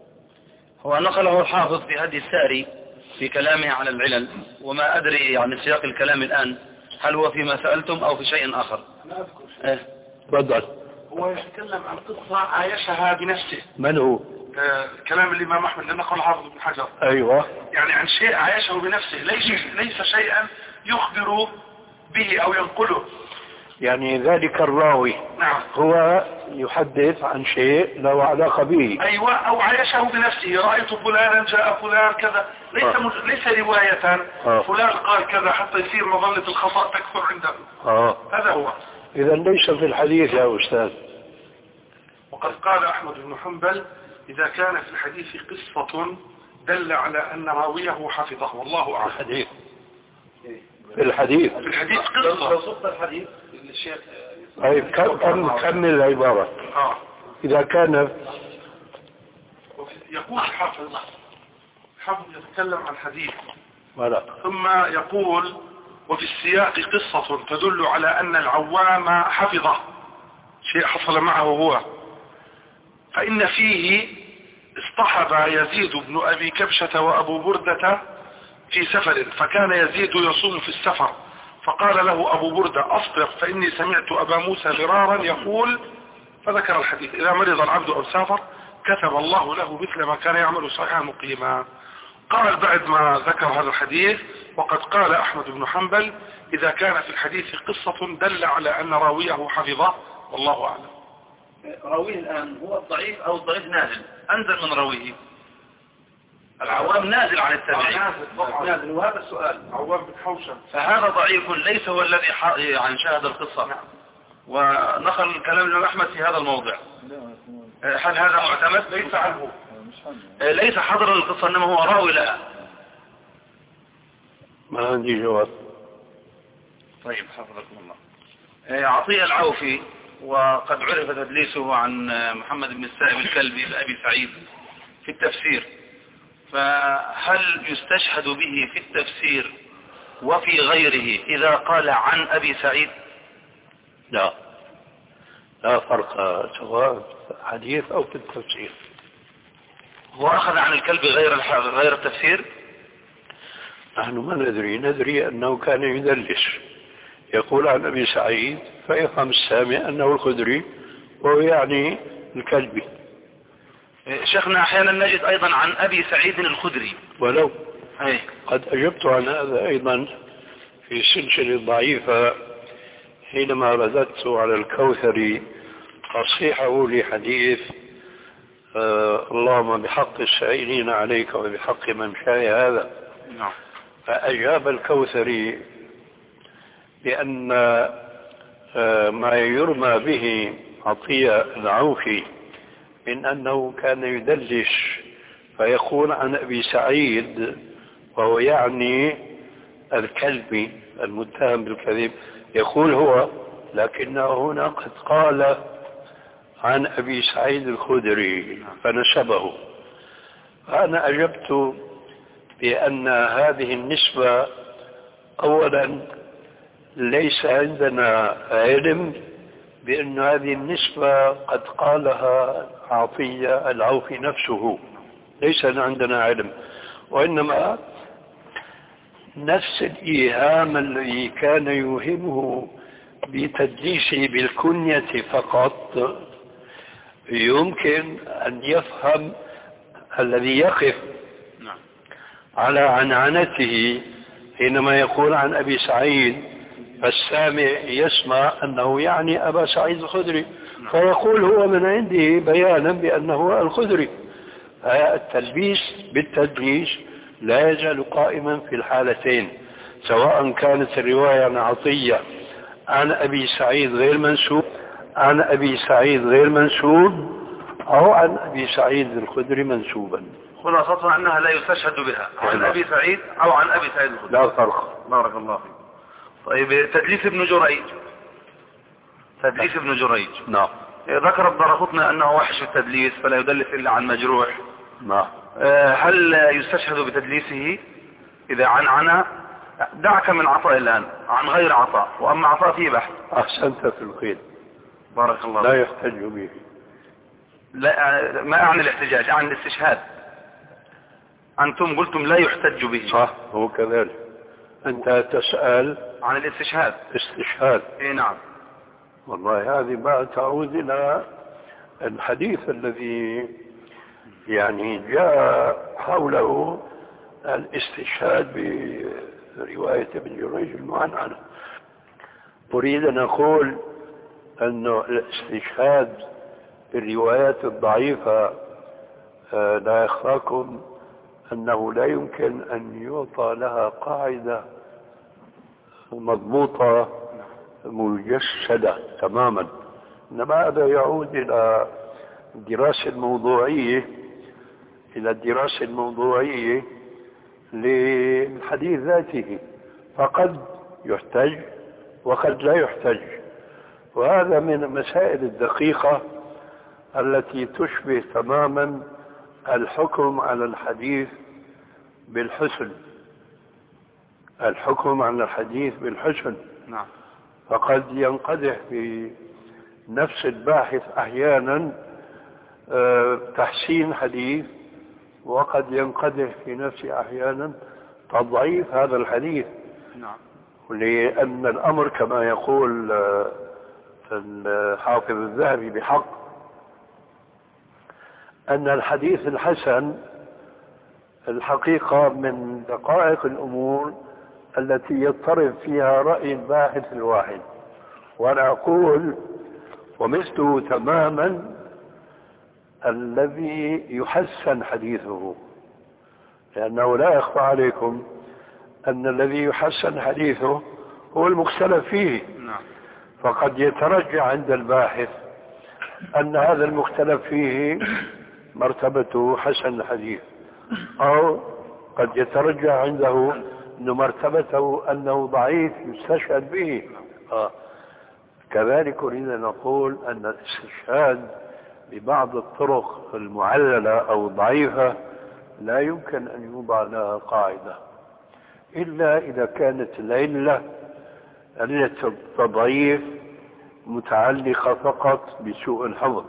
هو نقله الحافظ في هدي الساري في كلامه على العلل، وما أدري يعني سياق الكلام الآن هل هو فيما سألتم أو في شيء آخر. أنا أذكر. تفضل. هو يتكلم عن قصة عايشها بنفسه. من هو؟ كلام الإمام أحمد اللي نقل حافظ بن حجر. أيوة. يعني عن شيء عايشه بنفسه، ليس شيئا يخبر به أو ينقله. يعني ذلك الراوي نعم هو يحدث عن شيء له علاقة به. أيوة، أو عايشه بنفسه، رأيت فلانا جاء فلان كذا، ليس رواية فلان قال كذا حتى يصير مظلة الخطأ تكثر عنده. هذا هو. إذا ليس في الحديث يا أستاذ. وقد قال أحمد بن حنبل إذا كان في الحديث قصة دل على أن راويه حفظه، والله أعلم. في الحديث قصة. صدت الحديث الشيخ. كمل العبارة. إذا كان يقول حافظ يتكلم عن حديث ولا. ثم يقول وفي السياق قصة تدل على أن العوام حفظه، شيء حصل معه هو، فإن فيه اصطحب يزيد بن أبي كبشة وأبو بردة في سفر، فكان يزيد يصوم في السفر، فقال له أبو بردة أفطر فإني سمعت أبا موسى غرارا يقول، فذكر الحديث إذا مرض العبد أو سافر كتب الله له مثل ما كان يعمل صحيحا مقيما. قال بعد ما ذكر هذا الحديث: وقد قال أحمد بن حنبل: إذا كان في الحديث قصة دل على أن راويه حفظه، والله أعلم. راويه الآن هو الضعيف أو الضعيف نازل، أنزل من راويه. العوام نازل عن التابعين، نازل، وهذا السؤال. عوام بن حوشب، فهذا ضعيف ليس هو الذي يعني شاهد القصة. ونقل الكلام الإمام أحمد في هذا الموضع. هل هذا معتمد؟ ليس عنه، ليس حضر القصة إنما هو راوي لها. ما عندي جواب. طيب حفظكم الله. عطية العوفي وقد عرف تدليسه عن محمد بن السائب الكلبي لأبي سعيد في التفسير، فهل يستشهد به في التفسير وفي غيره إذا قال عن أبي سعيد؟ لا فرق سواء في الحديث أو في التفسير. هو أخذ عن الكلب غير التفسير؟ نحن ما ندري أنه كان يدلس، يقول عن أبي سعيد فيفهم السامع أنه الخدري وهو يعني الكلبي. شيخنا أحيانا نجد أيضا عن أبي سعيد الخدري، ولو أي. قد أجبت عن هذا أيضا في سلسلة ضعيفة حينما رددت على الكوثري تصحيحه لحديث اللهم بحق السائلين عليك وبحق من شاء هذا. نعم. فأجاب الكوثري بأن ما يرمى به عطية العوفي من أنه كان يدلس فيقول عن أبي سعيد وهو يعني الكلبي المتهم بالكذب، يقول هو، لكنه هنا قد قال عن أبي سعيد الخدري فنسبه. فأنا أجبت بأن هذه النسبة أولا ليس عندنا علم بأن هذه النسبة قد قالها عطية العوفي نفسه، ليس عندنا علم، وإنما نفس الإيهام الذي كان يوهمه بتدليسه بالكنية فقط يمكن أن يفهم الذي يقف على عنعنته حينما يقول عن أبي سعيد، فالسامع يسمع أنه يعني أبا سعيد الخدري فيقول هو من عنده بيانا بأنه الخدري. التلبيس بالتدليس لا يزال قائما في الحالتين، سواء كانت الرواية عن عطية عن أبي سعيد غير منسوب أو عن أبي سعيد الخدري منسوبا. خلاصتها أنها لا يستشهد بها عن أبي سعيد أو عن أبي سعيد الخدري، لا فرق. بارك الله فيك. طيب تدليس ابن جريج. نعم. ذكر الدارقطني أنه وحش التدليس فلا يدلس إلا عن مجروح. نعم. هل يستشهد بتدليسه إذا عن دعك من عطاء الآن عن غير عطاء، وأما عطاء فيه بحث. أحسنت في الخير. بارك الله. لا يحتج به. لا، ما أعني الاحتجاج، أعني الاستشهاد. أنتم قلتم لا يحتج به. صح، هو كذلك. أنت تسأل عن الاستشهاد. استشهاد. إيه نعم. والله هذه بقى تعود إلى الحديث الذي يعني جاء حوله الاستشهاد برواية ابن جريج المعنعنة. أريد أن أقول أن الاستشهاد بالروايات الضعيفة لا يخفاكم أنه لا يمكن أن يعطى لها قاعدة مضبوطة مجسدة تماما، إنما هذا يعود إلى الدراسة الموضوعية للحديث ذاته، فقد يحتج وقد لا يحتج، وهذا من المسائل الدقيقة التي تشبه تماما الحكم على الحديث بالحسن. نعم. فقد ينقدح في نفس الباحث أحيانا تحسين حديث، وقد ينقدح في نفسه أحيانا تضعيف هذا الحديث. نعم. لأن الأمر كما يقول الحافظ الذهبي بحق أن الحديث الحسن الحقيقة من دقائق الأمور التي يضطرب فيها رأي الباحث الواحد، وأنا أقول ومثله تماما الذي يحسن حديثه، لأنه لا يخفى عليكم أن الذي يحسن حديثه هو المختلف فيه. فقد يترجع عند الباحث أن هذا المختلف فيه مرتبته حسن الحديث، أو قد يترجع عنده أن مرتبته أنه ضعيف يستشهد به. كذلك أريد أن نقول أن الاستشهاد ببعض الطرق المعللة أو الضعيفة لا يمكن أن يوضع لها قاعدة إلا إذا كانت العلة التضعيف متعلقة فقط بسوء الحفظ.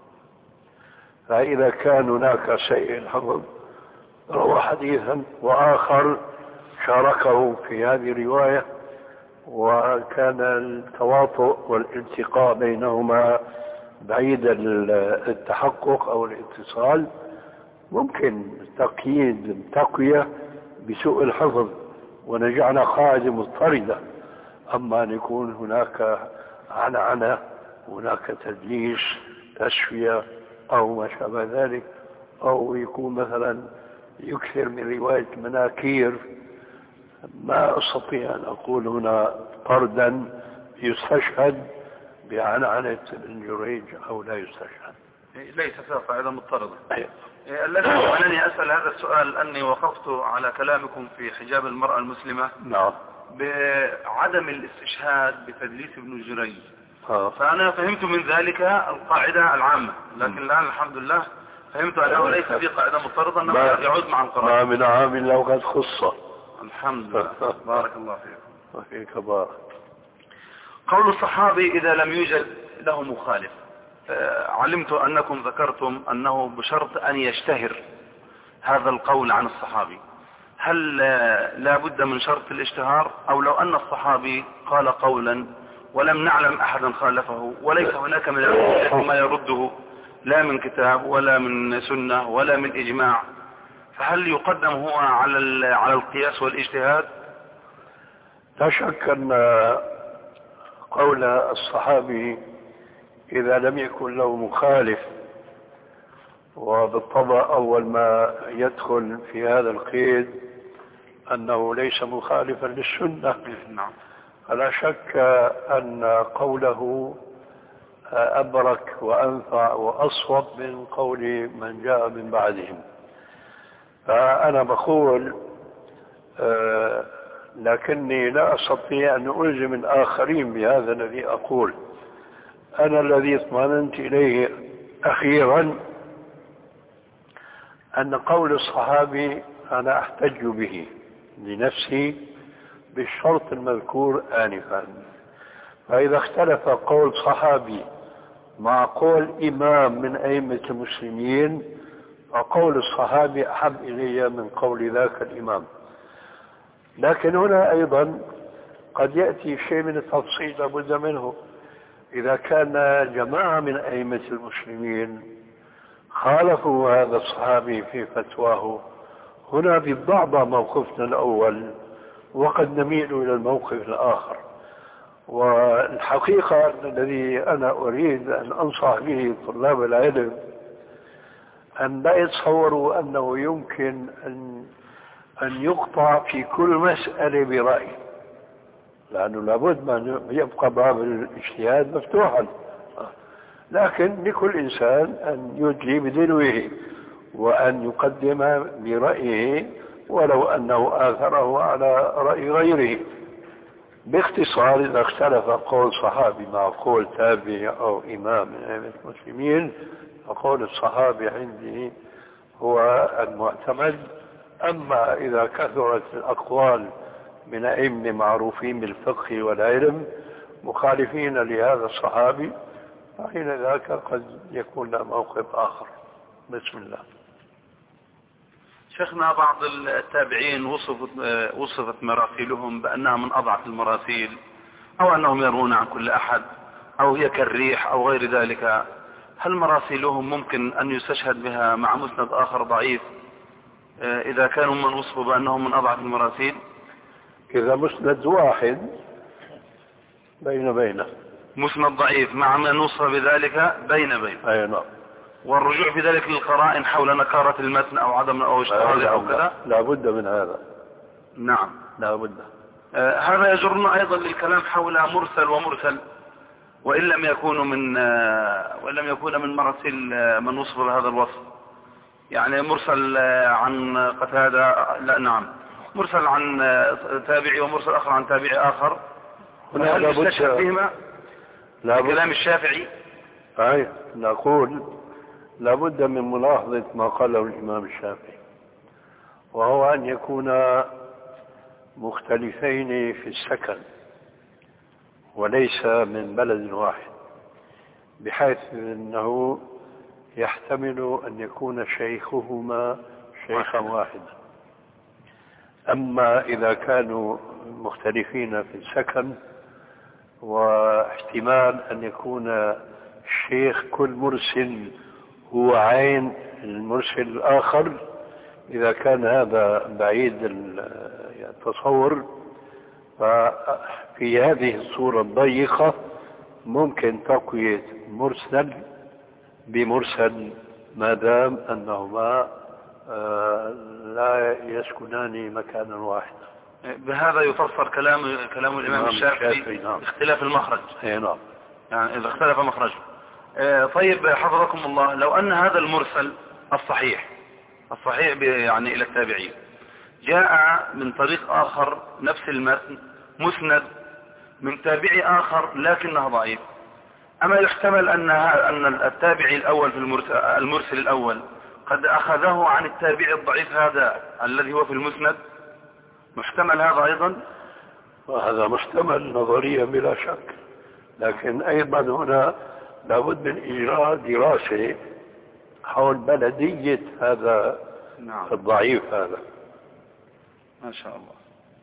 فإذا كان هناك سيء الحفظ روى حديثا وآخر شاركه في هذه الرواية وكان التواطؤ والالتقاء بينهما بعيد التحقق أو الاتصال، ممكن تقوية بسوء الحفظ ونجعل قاعدة مضطردة. أما أن يكون هناك عنعنة، هناك تدليس، تسوية أو ما شابه ذلك، أو يكون مثلا يكثر من رواية مناكير، ما أستطيع أن أقول هنا طردا يستشهد بعنعنة ابن جريج أو لا يستشهد. ليس فيها قاعدة مضطردة. الذي جعلني أسأل هذا السؤال أني وقفت على كلامكم في حجاب المرأة المسلمة بعدم الاستشهاد بتدليس ابن جريج. فأنا فهمت من ذلك القاعدة العامة، لكن الآن الحمد لله فهمت أنه ليس في قاعدة مضطردة أنه يعود مع القرآن. ما من عام لو قد خصة. الحمد لله. بارك الله فيكم. وفيك بارك. قول الصحابي إذا لم يوجد له مخالف، علمت أنكم ذكرتم أنه بشرط أن يشتهر هذا القول عن الصحابي. هل لا بد من شرط الاشتهار، أو لو أن الصحابي قال قولا ولم نعلم أحدا خالفه وليس هناك من الأدلة ما يرده لا من كتاب ولا من سنة ولا من إجماع، فهل يقدم هو على القياس والاجتهاد؟ لا شك أن قول الصحابي إذا لم يكن له مخالف، وبالطبع أول ما يدخل في هذا القيد أنه ليس مخالفا للسنة، فلا شك أن قوله أبرك وأنفع وأصوب من قول من جاء من بعدهم. فأنا بقول لكني لا أستطيع أن ألزم الآخرين بهذا الذي أقول. أنا الذي اطمأننت إليه أخيرا أن قول الصحابي أنا أحتج به لنفسي بالشرط المذكور آنفا. فإذا اختلف قول صحابي مع قول إمام من أئمة المسلمين، فقول الصحابي أحب إلي من قول ذاك الإمام. لكن هنا أيضا قد يأتي شيء من التفصيل لابد منه. إذا كان جماعة من أئمة المسلمين خالفوا هذا الصحابي في فتواه، هنا بالضعضة موقفنا الأول وقد نميل إلى الموقف الآخر. والحقيقة الذي أنا أريد أن أنصح به طلاب العلم أن لا يتصوروا أنه يمكن أن يقطع في كل مسألة برأي، لأنه لابد أن يبقى باب الاجتهاد مفتوحا، لكن لكل إنسان أن يدلي بدلوه وأن يقدم برأيه ولو أنه آثره على رأي غيره. باختصار إذا اختلف قول صحابي مع قول تابعي أو إمام من أئمة المسلمين، فقول الصحابي عندي هو المعتمد. أما إذا كثرت الأقوال من أئمة معروفين بالفقه والعلم مخالفين لهذا الصحابي، فحين ذاك قد يكون له موقف آخر. بسم الله. شيخنا بعض التابعين وصفت مراسيلهم بأنها من أضعف المراسيل، أو أنهم يرون عن كل أحد، أو هي كالريح أو غير ذلك. هل مراسيلهم ممكن أن يستشهد بها مع مسند آخر ضعيف؟ إذا كانوا من وصفوا بأنهم من أضعف المراسيل؟ إذا مسند واحد بين مسند ضعيف مع من وصف بذلك بين أي نعم. والرجوع في ذلك للقرائن حول نكارة المتن أو عدم أو اشتراطه أو كذا. لا بد من هذا. نعم لا بد. هذا يجرنا أيضا للكلام حول مرسل ومرسل وإن لم يكون من مراسيل من وصف بهذا الوصف. يعني مرسل عن قتادة، لا نعم، مرسل عن تابعي ومرسل آخر عن تابعي آخر. هل يستشهد بهما كلام الشافعي؟ أي نقول لابد من ملاحظة ما قاله الإمام الشافعي، وهو أن يكون مختلفين في السكن وليس من بلد واحد، بحيث أنه يحتمل أن يكون شيخهما شيخا واحدا. أما إذا كانوا مختلفين في السكن واحتمال أن يكون شيخ كل مرسل هو عين المرسل الآخر، إذا كان هذا بعيد التصور، ففي هذه الصورة الضيقة ممكن تقوية مرسل بمرسل ما دام أنهما لا يسكنان مكانا واحدا. بهذا يفسر كلام الإمام الشافعي اختلاف المخرج. نعم. يعني إذا اختلف مخرجه. طيب حفظكم الله، لو أن هذا المرسل الصحيح يعني إلى التابعين جاء من طريق آخر نفس المتن مسند من تابعي آخر لكنه ضعيف، أما يحتمل أن التابعي الأول في المرسل الأول قد أخذه عن التابعي الضعيف هذا الذي هو في المسند؟ محتمل هذا أيضا؟ وهذا محتمل نظريا بلا شك، لكن أيضا هنا لابد من إجراء دراسة حول بلدية هذا الضعيف هذا. ما شاء الله.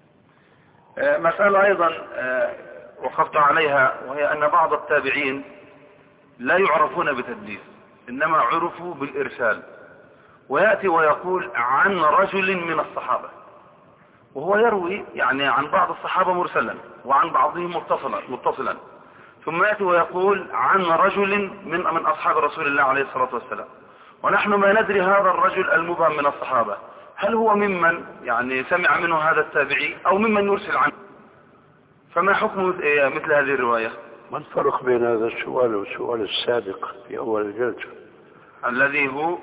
مسألة أيضا وقفت عليها، وهي أن بعض التابعين لا يعرفون بتدليس، إنما عرفوا بالإرسال، ويأتي ويقول عن رجل من الصحابة، وهو يروي يعني عن بعض الصحابة مرسلا وعن بعضهم متصلا، ثم يأتي ويقول عن رجل من أصحاب رسول الله عليه الصلاة والسلام، ونحن ما ندري هذا الرجل المبهم من الصحابة هل هو ممن يعني سمع منه هذا التابعي أو ممن يرسل عنه، فما حكم مثل هذه الرواية؟ ما الفرق بين هذا السؤال والسؤال السابق في أول الجلسة الذي هو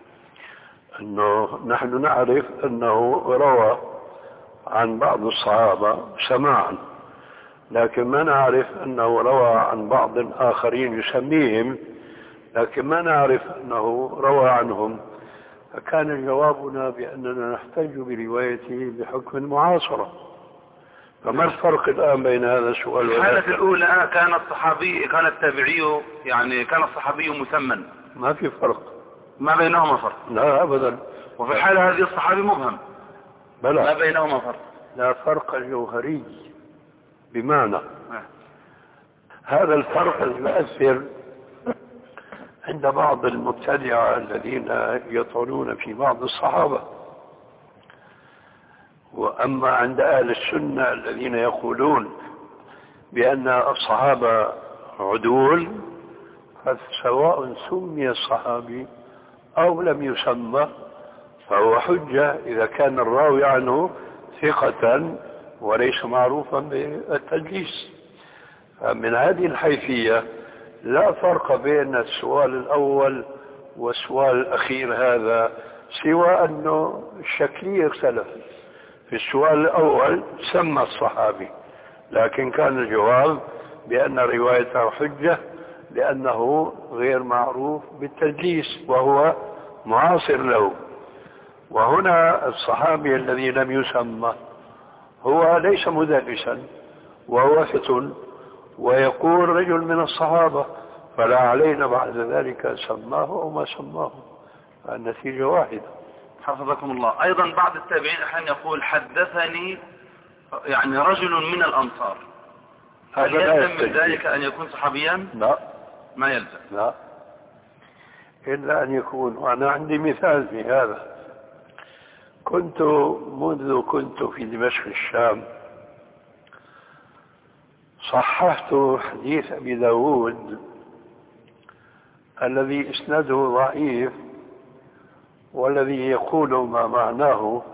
أنه نحن نعرف أنه روى عن بعض الصحابة سماعا، لكن ما نعرف أنه روى عن بعض آخرين يسميهم، لكن ما نعرف أنه روى عنهم، فكان جوابنا بأننا نحتج بروايته بحكم المعاصرة. فما الفرق الآن بين هذا السؤال والآخر؟ الحالة الأولى كان التابعي يعني كان الصحابي مسمى، ما في فرق، ما بينهما فرق. لا أبدا. وفي الحالة هذه الصحابي مبهم، بلى ما بينهما فرق. لا فرق جوهري، بمعنى هذا الفرق يؤثر عند بعض المبتدعة الذين يطعنون في بعض الصحابة، وأما عند أهل السنة الذين يقولون بأن الصحابة عدول، فسواء سمي الصحابي أو لم يسمى فهو حجة إذا كان الراوي عنه ثقة وليس معروفا بالتدليس. من هذه الحيثية لا فرق بين السؤال الأول والسؤال الأخير هذا، سوى أنه الشكلية اختلفت. في السؤال الأول سمى الصحابي، لكن كان الجواب بأن روايته حجة لأنه غير معروف بالتدليس وهو معاصر له. وهنا الصحابي الذي لم يسمى هو ليس مدلسا وهو فتن، ويقول رجل من الصحابة، فلا علينا بعد ذلك سماه أو ما سماه، النتيجة واحدة. حفظكم الله. أيضا بعض التابعين أحيانا يقول حدثني يعني رجل من الأنصار، هل يلزم من ذلك أن يكون صحابيا؟ لا، ما يلزم. لا، إلا أن يكون، وأنا عندي مثال في هذا. منذ كنت في دمشق الشام صححت حديث أبي داود الذي إسناده ضعيف، والذي يقول ما معناه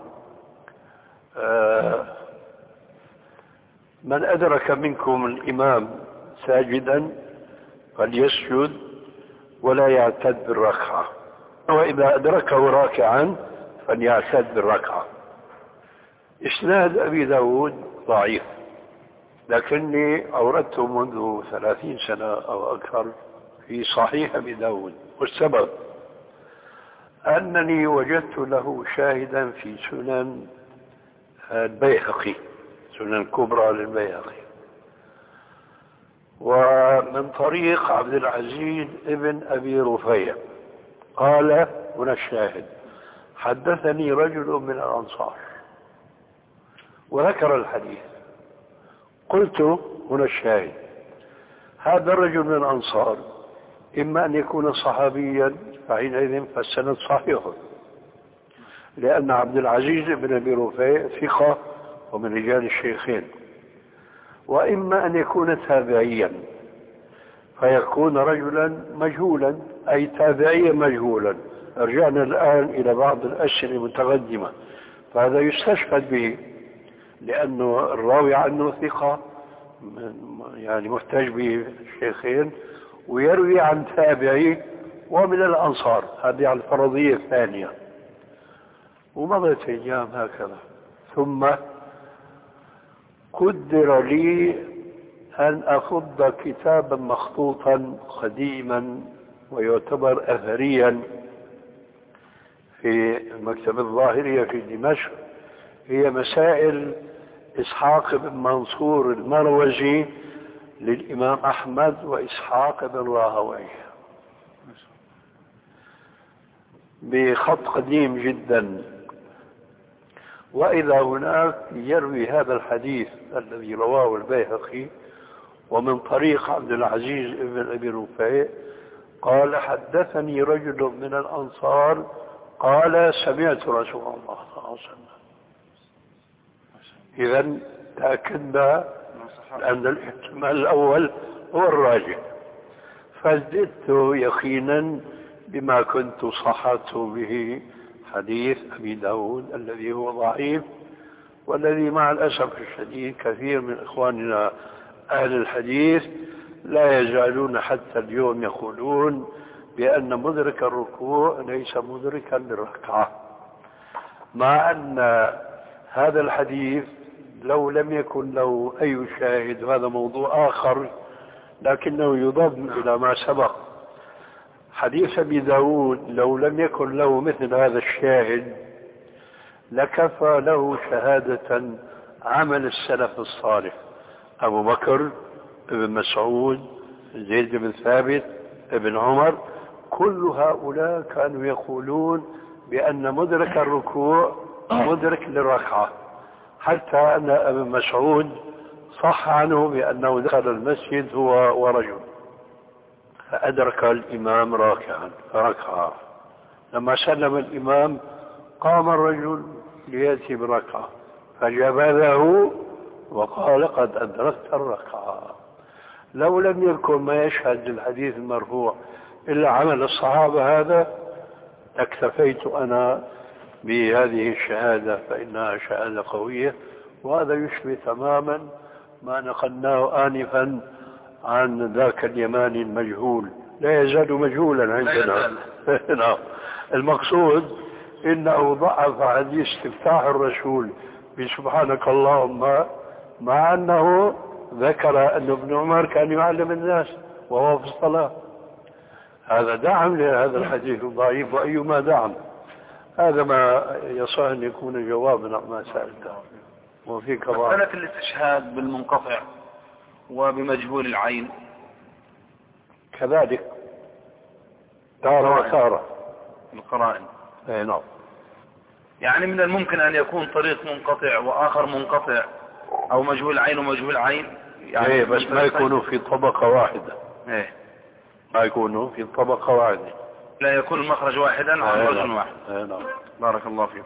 من أدرك منكم الإمام ساجدا فليسجد ولا يعتد بالركعة، وإذا أدركه راكعا فليعتد بالركعة. إسناد أبي داود ضعيف، لكني أوردته منذ 30 سنة أو أكثر في صحيح أبي داود، والسبب أنني وجدت له شاهدا في سنن البيهقي، سنن كبرى للبيهقي، ومن طريق عبد العزيز ابن أبي رفيع قال هنا الشاهد: حدثني رجل من الأنصار، وذكر الحديث. قلت هنا الشاهد: هذا الرجل من الأنصار إما أن يكون صحابيا فحينئذ فالسند صحيح، لأن عبد العزيز بن أبي رفيع ثقة ومن رجال الشيخين، وإما أن يكون تابعيا فيكون رجلا مجهولا، أي تابعيا مجهولا. رجعنا الآن إلى بعض الأسئلة المتقدمة، فهذا يستشهد به لأنه الراوي عنه ثقة يعني محتاج به الشيخين، ويروي عن تابعي ومن الأنصار، هذه على الفرضية الثانية. ومضت أيام هكذا، ثم قدر لي أن أخذ كتابا مخطوطا قديما ويعتبر أثريا في مكتب الظاهرية في دمشق، هي مسائل إسحاق بن منصور المروزي للإمام أحمد وإسحاق بن راهويه، بخط قديم جدا. وإذا هناك يروي هذا الحديث الذي رواه البيهقي ومن طريق عبد العزيز بن أبي رفيع قال: حدثني رجل من الأنصار قال: سمعت رسول الله صلى الله عليه وسلم. إذا تأكدنا أن الاحتمال الأول هو الراجح، فازددت يقينا بما كنت صححت به حديث أبي داود الذي هو ضعيف، والذي مع الأسف الشديد كثير من إخواننا أهل الحديث لا يزالون حتى اليوم يقولون بأن مدرك الركوع ليس مدركا للركعة، مع أن هذا الحديث لو لم يكن له أي شاهد، وهذا موضوع آخر، لكنه يضم إلى ما سبق. حديث أبي داود لو لم يكن له مثل هذا الشاهد لكفى له شهادة عمل السلف الصالح: أبو بكر، ابن مسعود، زيد بن ثابت، ابن عمر، كل هؤلاء كانوا يقولون بأن مدرك الركوع مدرك للركعة، حتى أن ابن مسعود صح عنه بأنه دخل المسجد هو ورجل فأدرك الإمام راكعا فركع، لما سلم الإمام قام الرجل ليأتي بركعة فجبذه وقال: قد أدركت الركعة. لو لم يكن ما يشهد للحديث المرفوع إلا عمل الصحابة هذا اكتفيت أنا بهذه الشهادة، فإنها شهادة قوية، وهذا يشبه تماما ما نقلناه آنفا عن ذاك اليماني المجهول، لا يزال مجهولا عندنا. المقصود إنه ضعف حديث استفتاح الرسول بسبحانك اللهم، مع أنه ذكر أن ابن عمر كان يعلم الناس وهو في الصلاة. هذا دعم لهذا الحديث الضعيف، وأيما دعم. هذا ما يصح أن يكون جوابا ما سألته. وفي مسألة الاستشهاد بالمنقطع وبمجهول العين كذلك تارة وتارة القرائن. اي نعم. يعني من الممكن أن يكون طريق منقطع وآخر منقطع، أو مجهول عين ومجهول عين، يعني ايه بس ما يكونوا في طبقة واحدة. ايه ما يكونوا في طبقة واحدة. لا يكون المخرج واحدا عن رجل واحد. نعم. بارك الله فيكم.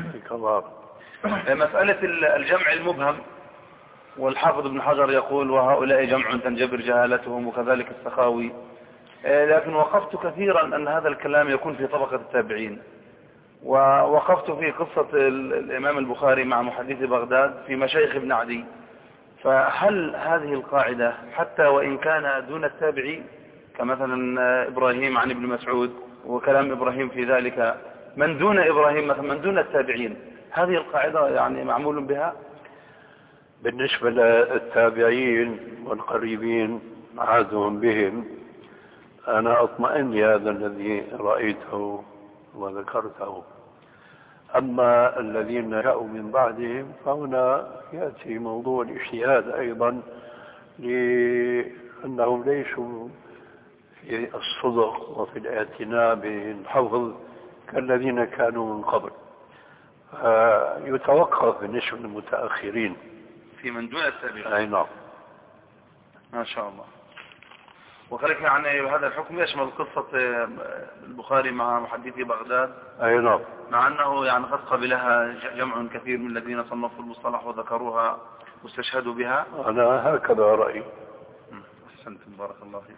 مسألة الجمع المبهم، والحافظ ابن حجر يقول وهؤلاء جمع تنجبر جهالتهم، وكذلك السخاوي. لكن وقفت كثيرا أن هذا الكلام يكون في طبقة التابعين، ووقفت في قصة الإمام البخاري مع محدث بغداد في مشايخ ابن عدي. فهل هذه القاعدة حتى وإن كان دون التابعين، كمثلا إبراهيم عن ابن مسعود وكلام إبراهيم في ذلك، من دون إبراهيم مثلا من دون التابعين، هذه القاعدة يعني معمول بها؟ بالنسبة للتابعين والقريبين عادهم بهم، أنا أطمئن لهذا الذي رأيته وذكرته. أما الذين جاءوا من بعدهم فهنا يأتي موضوع الاجتهاد أيضا، لأنهم ليسوا في الصدق وفي الاعتناء بالحفظ كالذين كانوا من قبل. يتوقف بالنسبة للمتأخرين في من دون التابعين. أي نعم. ما شاء الله. وكذلك يعني هذا الحكم يشمل قصة البخاري مع محدثي بغداد. أي نعم. مع أنه يعني قد قبلها جمع كثير من الذين صنفوا المصطلح وذكروها واستشهدوا بها. أنا هكذا رأيي. أحسنتم بارك الله فيك.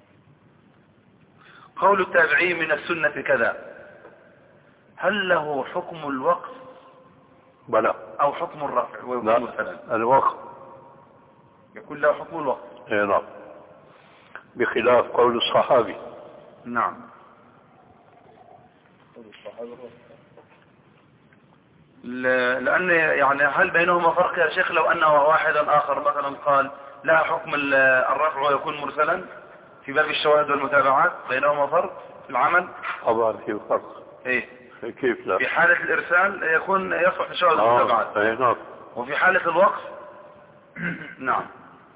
قول التابعي من السنة كذا، هل له حكم الوقف؟ بلى. أو حكم الرفع ويكون مثلا؟ الوقف يكون له حكم الوقف. أي نعم، بخلاف قول الصحابي. نعم. لأن يعني هل بينهما فرق يا شيخ لو أنه واحدا آخر مثلا قال لا حكم الرفع ويكون مرسلا في باب الشواهد والمتابعات، بينهما فرق في العمل؟ طبعا في فرق. إيه؟ كيف لا؟ في حالة الإرسال يكون يصح في الشواهد والمتابعات. أي نعم. وفي حالة الوقف نعم.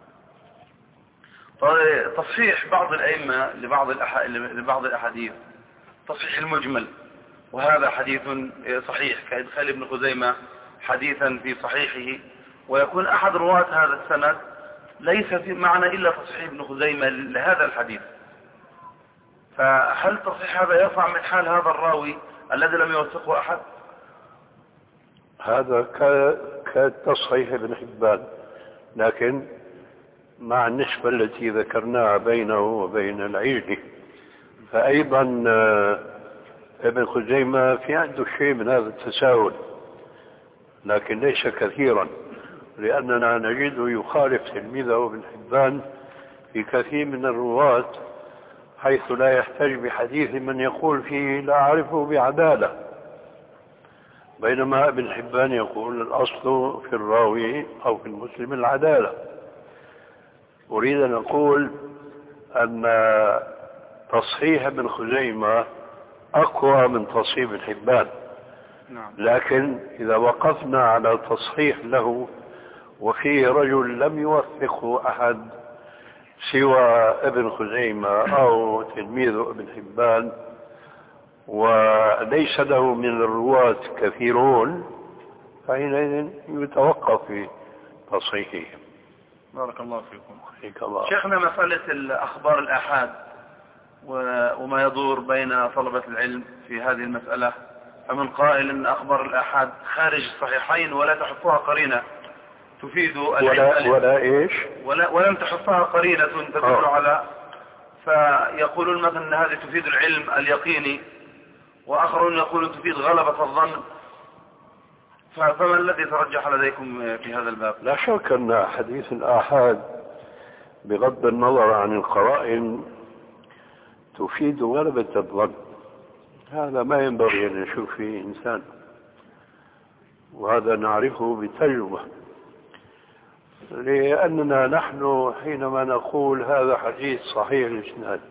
تصحيح بعض الأئمة لبعض الأحاديث، تصحيح المجمل، وهذا حديث صحيح كإدخال ابن خزيمة حديثا في صحيحه، ويكون أحد رواة هذا السند ليس في معنى إلا تصحيح ابن خزيمة لهذا الحديث. فهل تصحيح هذا يصح من حال هذا الراوي الذي لم يوثقه أحد؟ هذا كتصحيح ابن حبان، لكن مع النسبة التي ذكرناها بينه وبين العجلي، فأيضا ابن خزيمة في عنده شيء من هذا التساهل، لكن ليس كثيرا، لأننا نجده يخالف تلميذه ابن حبان في كثير من الرواة، حيث لا يحتج بحديث من يقول فيه لا أعرفه بعدالة، بينما ابن حبان يقول الأصل في الراوي أو في المسلم العدالة. أريد أن أقول أن تصحيح ابن خزيمة أقوى من تصحيح ابن حبان. لكن إذا وقفنا على تصحيح له وفيه رجل لم يوثقه أحد سوى ابن خزيمة أو تلميذ ابن حبان، وليس له من الرواة كثيرون، فحينئذ يتوقف في تصحيحهم. بارك الله فيكم. الله. شيخنا، مسألة الأخبار الآحاد وما يدور بين طلبة العلم في هذه المسألة، فمن قائل أن أخبار الآحاد خارج الصحيحين ولا تحفها قرينة تفيد ولا إيش؟ ولم تحفها قرينة تدل على، فيقولون مثلا أن هذه تفيد العلم اليقيني، وآخرون يقولون تفيد غلبة الظن، فما الذي ترجح لديكم في هذا الباب؟ لا شك أن حديث الآحاد بغض النظر عن القرائن تفيد غلبة الظن، هذا ما ينبغي أن نشوف فيه إنسان، وهذا نعرفه بالتجربة، لأننا نحن حينما نقول هذا حديث صحيح الإسناد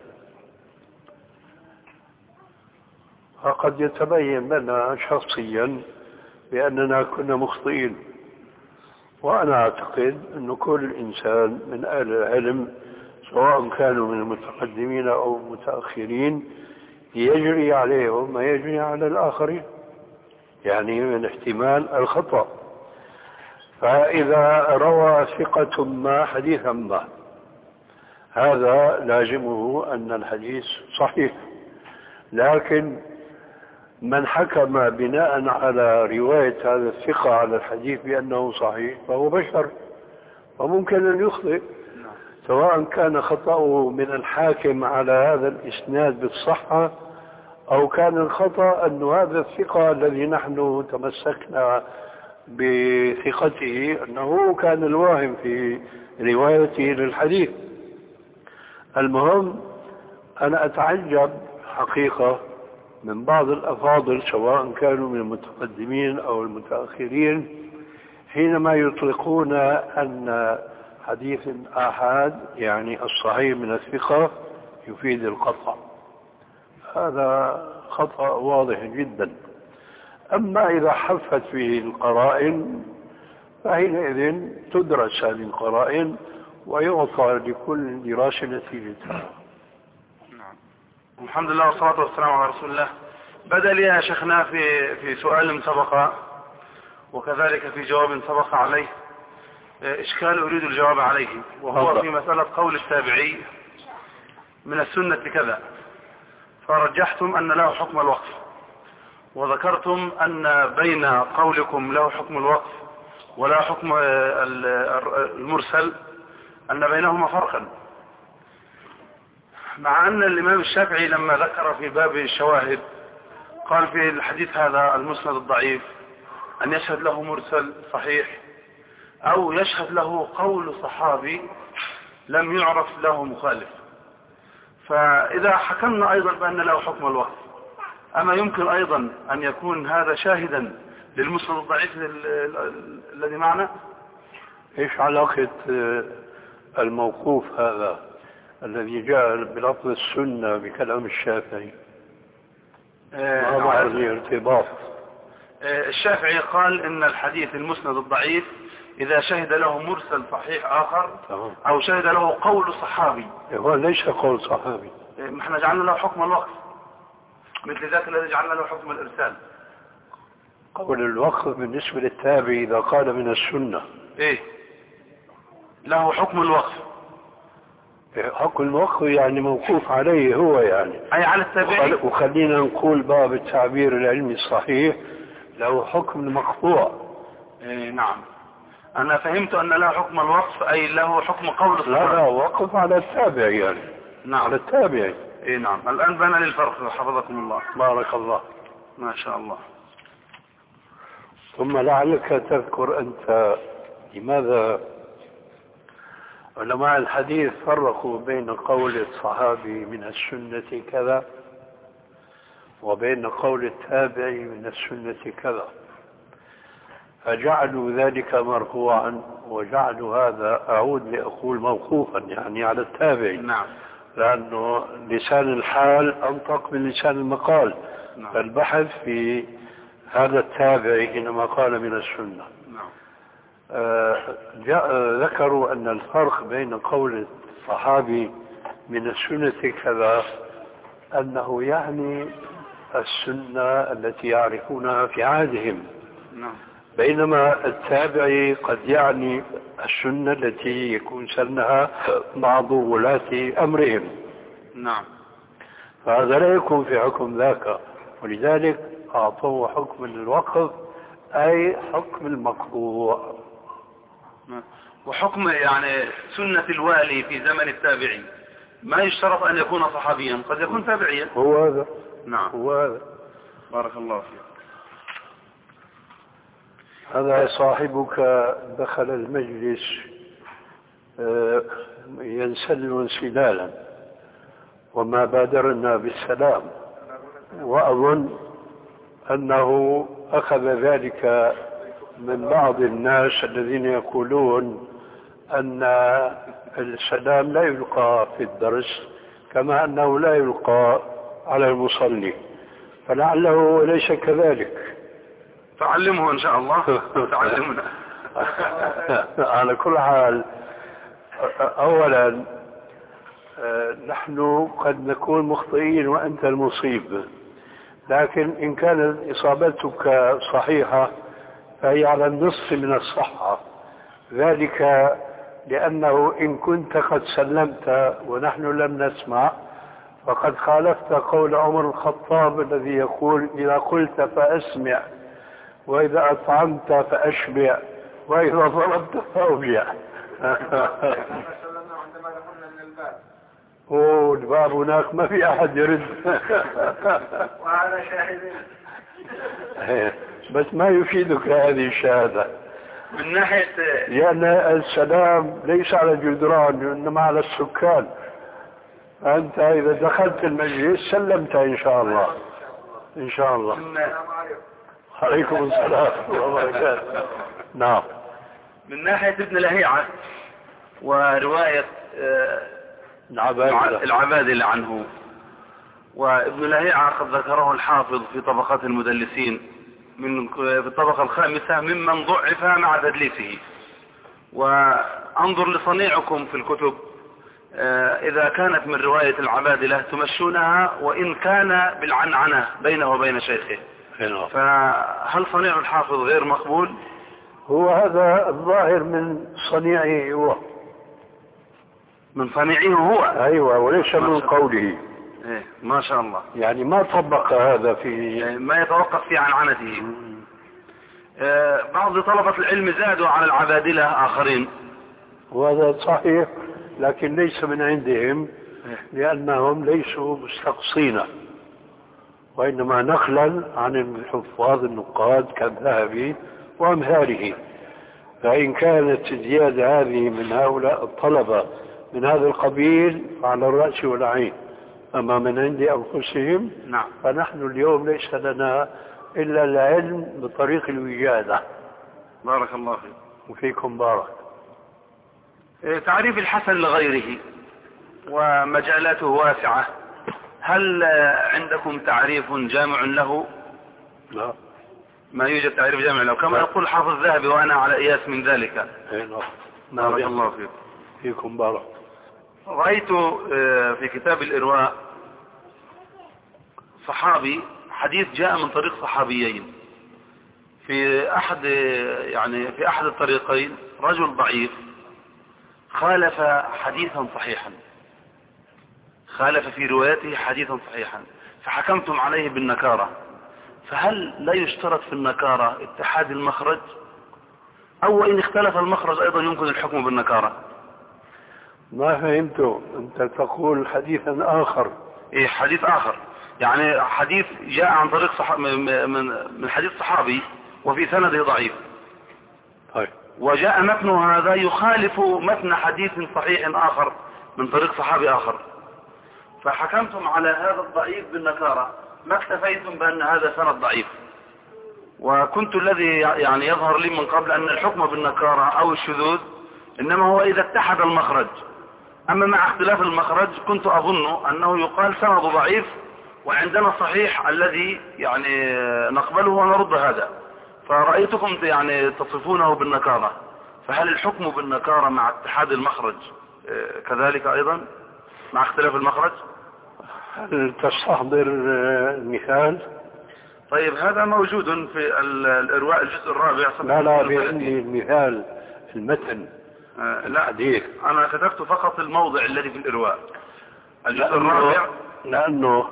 فقد يتبين لنا شخصيا بأننا كنا مخطئين، وأنا أعتقد أن كل إنسان من أهل العلم سواء كانوا من المتقدمين أو المتأخرين يجري عليهم ما يجري على الآخرين، يعني من احتمال الخطأ. فإذا روى ثقة ما حديثا ما، هذا لازمه أن الحديث صحيح، لكن من حكم بناء على رواية هذا الثقة على الحديث بأنه صحيح فهو بشر وممكن أن يخطئ، سواء كان خطأه من الحاكم على هذا الإسناد بالصحة أو كان الخطأ أن هذا الثقة الذي نحن تمسكنا بثقته أنه كان الواهم في روايته للحديث. المهم أنا أتعجب حقيقة من بعض الأفاضل سواء كانوا من المتقدمين أو المتأخرين حينما يطلقون أن حديث آحاد يعني الصحيح من الثقة يفيد القطع. هذا خطأ واضح جدا. أما إذا حفت فيه القرائن فحينئذ تدرس هذه القرائن ويعطى لكل دراسة نتيجتها. نعم. الحمد لله والصلاة والسلام على رسول الله. بدأ لي يا شيخنا في سؤال سبق وكذلك في جواب سبق عليه إشكال أريد الجواب عليه، وهو في مسألة قول التابعي من السنة كذا، فرجحتم أن له حكم الوقف، وذكرتم أن بين قولكم له حكم الوقف ولا حكم المرسل أن بينهما فرقا، مع أن الإمام الشافعي لما ذكر في باب الشواهد قال في الحديث هذا المسند الضعيف أن يشهد له مرسل صحيح أو يشهد له قول صحابي لم يعرف له مخالف. فإذا حكمنا أيضا بأن له حكم الوقف، أما يمكن أيضا أن يكون هذا شاهدا للمسند الضعيف الذي معنا؟ إيش علاقة الموقوف هذا الذي جاء بلفظ السنة بكلام الشافعي؟ ما بعرف الارتباط. الشافعي قال إن الحديث المسند الضعيف إذا شهد له مرسل صحيح آخر أو شهد له قول صحابي. هو ليس قول صحابي. احنا جعلنا له حكم الوقف مثل ذاك الذي جعلنا له حكم الإرسال. قول الوقف بالنسبة للتابعي إذا قال من السنة إيه له حكم الوقف. حكم الوقف يعني موقوف عليه هو يعني أي على التابعي. وخلينا نقول باب التعبير العلمي الصحيح له حكم المقطوع. إيه نعم، أنا فهمت أن له حكم الوقف أي له حكم قول الصحابي. لا وقف على التابع يعني. نعم على التابع. إيه نعم. الآن بنا للفرق حفظكم الله. بارك الله. ما شاء الله. ثم لعلك تذكر أنت لماذا علماء الحديث فرقوا بين قول الصحابي من السنة كذا وبين قول التابعي من السنة كذا، فجعلوا ذلك مرفوعا وجعلوا هذا أعود لأقول موقوفا يعني على التابعي. نعم. لأنه لسان الحال أنطق من لسان المقال. نعم. فالبحث في هذا التابعي حينما قال من السنة. نعم. ذكروا أن الفرق بين قول الصحابي من السنة كذا أنه يعني السنة التي يعرفونها في عهدهم. نعم. بينما التابعي قد يعني السنة التي يكون سنها بعض ولاة أمرهم. نعم. فهذا لا يكون في حكم ذاك، ولذلك أعطوه حكم الوقف أي حكم المقطوع. وحكم يعني سنة الوالي في زمن التابعي ما يشترط أن يكون صحابيا، قد يكون تابعيا. هو هذا. نعم. هو هذا. بارك الله فيك. هذا صاحبك دخل المجلس ينسل انسلالا وما بادرنا بالسلام، وأظن أنه أخذ ذلك من بعض الناس الذين يقولون أن السلام لا يلقى في الدرس كما أنه لا يلقى على المصلي، فلعله ليس كذلك. تعلمه إن شاء الله. تعلمنا. على كل حال، أولا نحن قد نكون مخطئين وأنت المصيب، لكن إن كانت إصابتك صحيحة فهي على النصف من الصحة، ذلك لأنه إن كنت قد سلمت ونحن لم نسمع فقد خالفت قول عمر الخطاب الذي يقول إذا قلت فأسمع، وإذا أطعمت فأشبع، وإذا ضربت فأوجع. أوه الباب هناك ما في أحد يرد. وهذا شاهد. بس ما يفيدك هذه الشهادة من ناحية لأن السلام ليس على الجدران إنما على السكان. أنت إذا دخلت المجلس سلمت إن شاء الله. إن شاء الله. عليكم السلام ورحمة الله وبركاته. نعم. من ناحية ابن لهيعة ورواية العبادلة عنه، وابن لهيعة قد ذكره الحافظ في طبقات المدلسين في الطبقة الخامسة ممن ضعف مع تدليسه. وانظر لصنيعكم في الكتب، إذا كانت من رواية العبادلة تمشونها وإن كان بالعنعنة بينه وبين شيخه. فهل صنيع الحافظ غير مقبول؟ هو هذا الظاهر من صنيعه هو، من صنيعه هو. أيوة، وليس من قوله. إيه ما شاء الله. يعني ما طبق هذا في ما يتوقف في عنعنته. بعض طلبة العلم زادوا على العبادلة آخرين، وهذا صحيح، لكن ليس من عندهم لأنهم ليسوا مستقصين، وإنما نقلا عن الحفاظ النقاد كالذهبي وأمثاله. فإن كانت الزيادة هذه من هؤلاء الطلبة من هذا القبيل فعلى الرأس والعين، أما من عند أنفسهم نعم. فنحن اليوم ليس لنا إلا العلم بطريق الوجادة. بارك الله فيك. وفيكم بارك. تعريف الحسن لغيره ومجالاته واسعة، هل عندكم تعريف جامع له؟ لا، ما يوجد تعريف جامع له، كما يقول حافظ الذهبي وأنا على إياس من ذلك. بارك الله فيك. فيكم بارك. رأيت في كتاب الإرواء صحابي، حديث جاء من طريق صحابيين، في أحد الطريقين رجل ضعيف خالف حديثا صحيحا، خالف في روايته حديثا صحيحا، فحكمتم عليه بالنكارة. فهل لا يشترط في النكارة اتحاد المخرج، أو إن اختلف المخرج أيضا يمكن الحكم بالنكارة؟ ما فهمته. أنت تقول حديثا آخر. إيه حديث آخر، يعني حديث جاء عن طريق من حديث صحابي وفي سنده ضعيف. طيب. وجاء متن هذا يخالف متن حديث صحيح آخر من طريق صحابي آخر، فحكمتم على هذا الضعيف بالنكارة، ما اكتفيتم بأن هذا سند ضعيف. وكنت الذي يعني يظهر لي من قبل أن الحكم بالنكارة أو الشذوذ إنما هو إذا اتحد المخرج، أما مع اختلاف المخرج كنت أظن أنه يقال سند ضعيف وعندنا صحيح الذي يعني نقبله ونرد هذا، فرأيتكم يعني تصفونه بالنكارة. فهل الحكم بالنكارة مع اتحاد المخرج كذلك أيضا مع اختلاف المخرج؟ هل تستحضر المثال؟ طيب هذا موجود في الإرواء الجزء الرابع. لا بإني المثال المتن الحديث. أنا كتبت فقط الموضع الذي في الإرواء الجزء الرابع، لأنه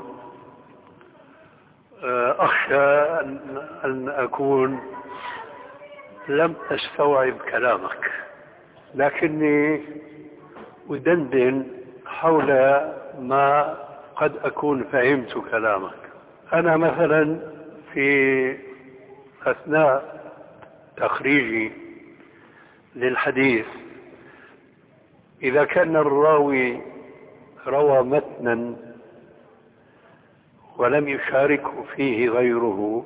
أخشى أن أكون لم أستوعب كلامك، لكني أدندن حول ما قد أكون فهمت كلامك. أنا مثلا في أثناء تخريجي للحديث إذا كان الراوي روى متنا ولم يشاركه فيه غيره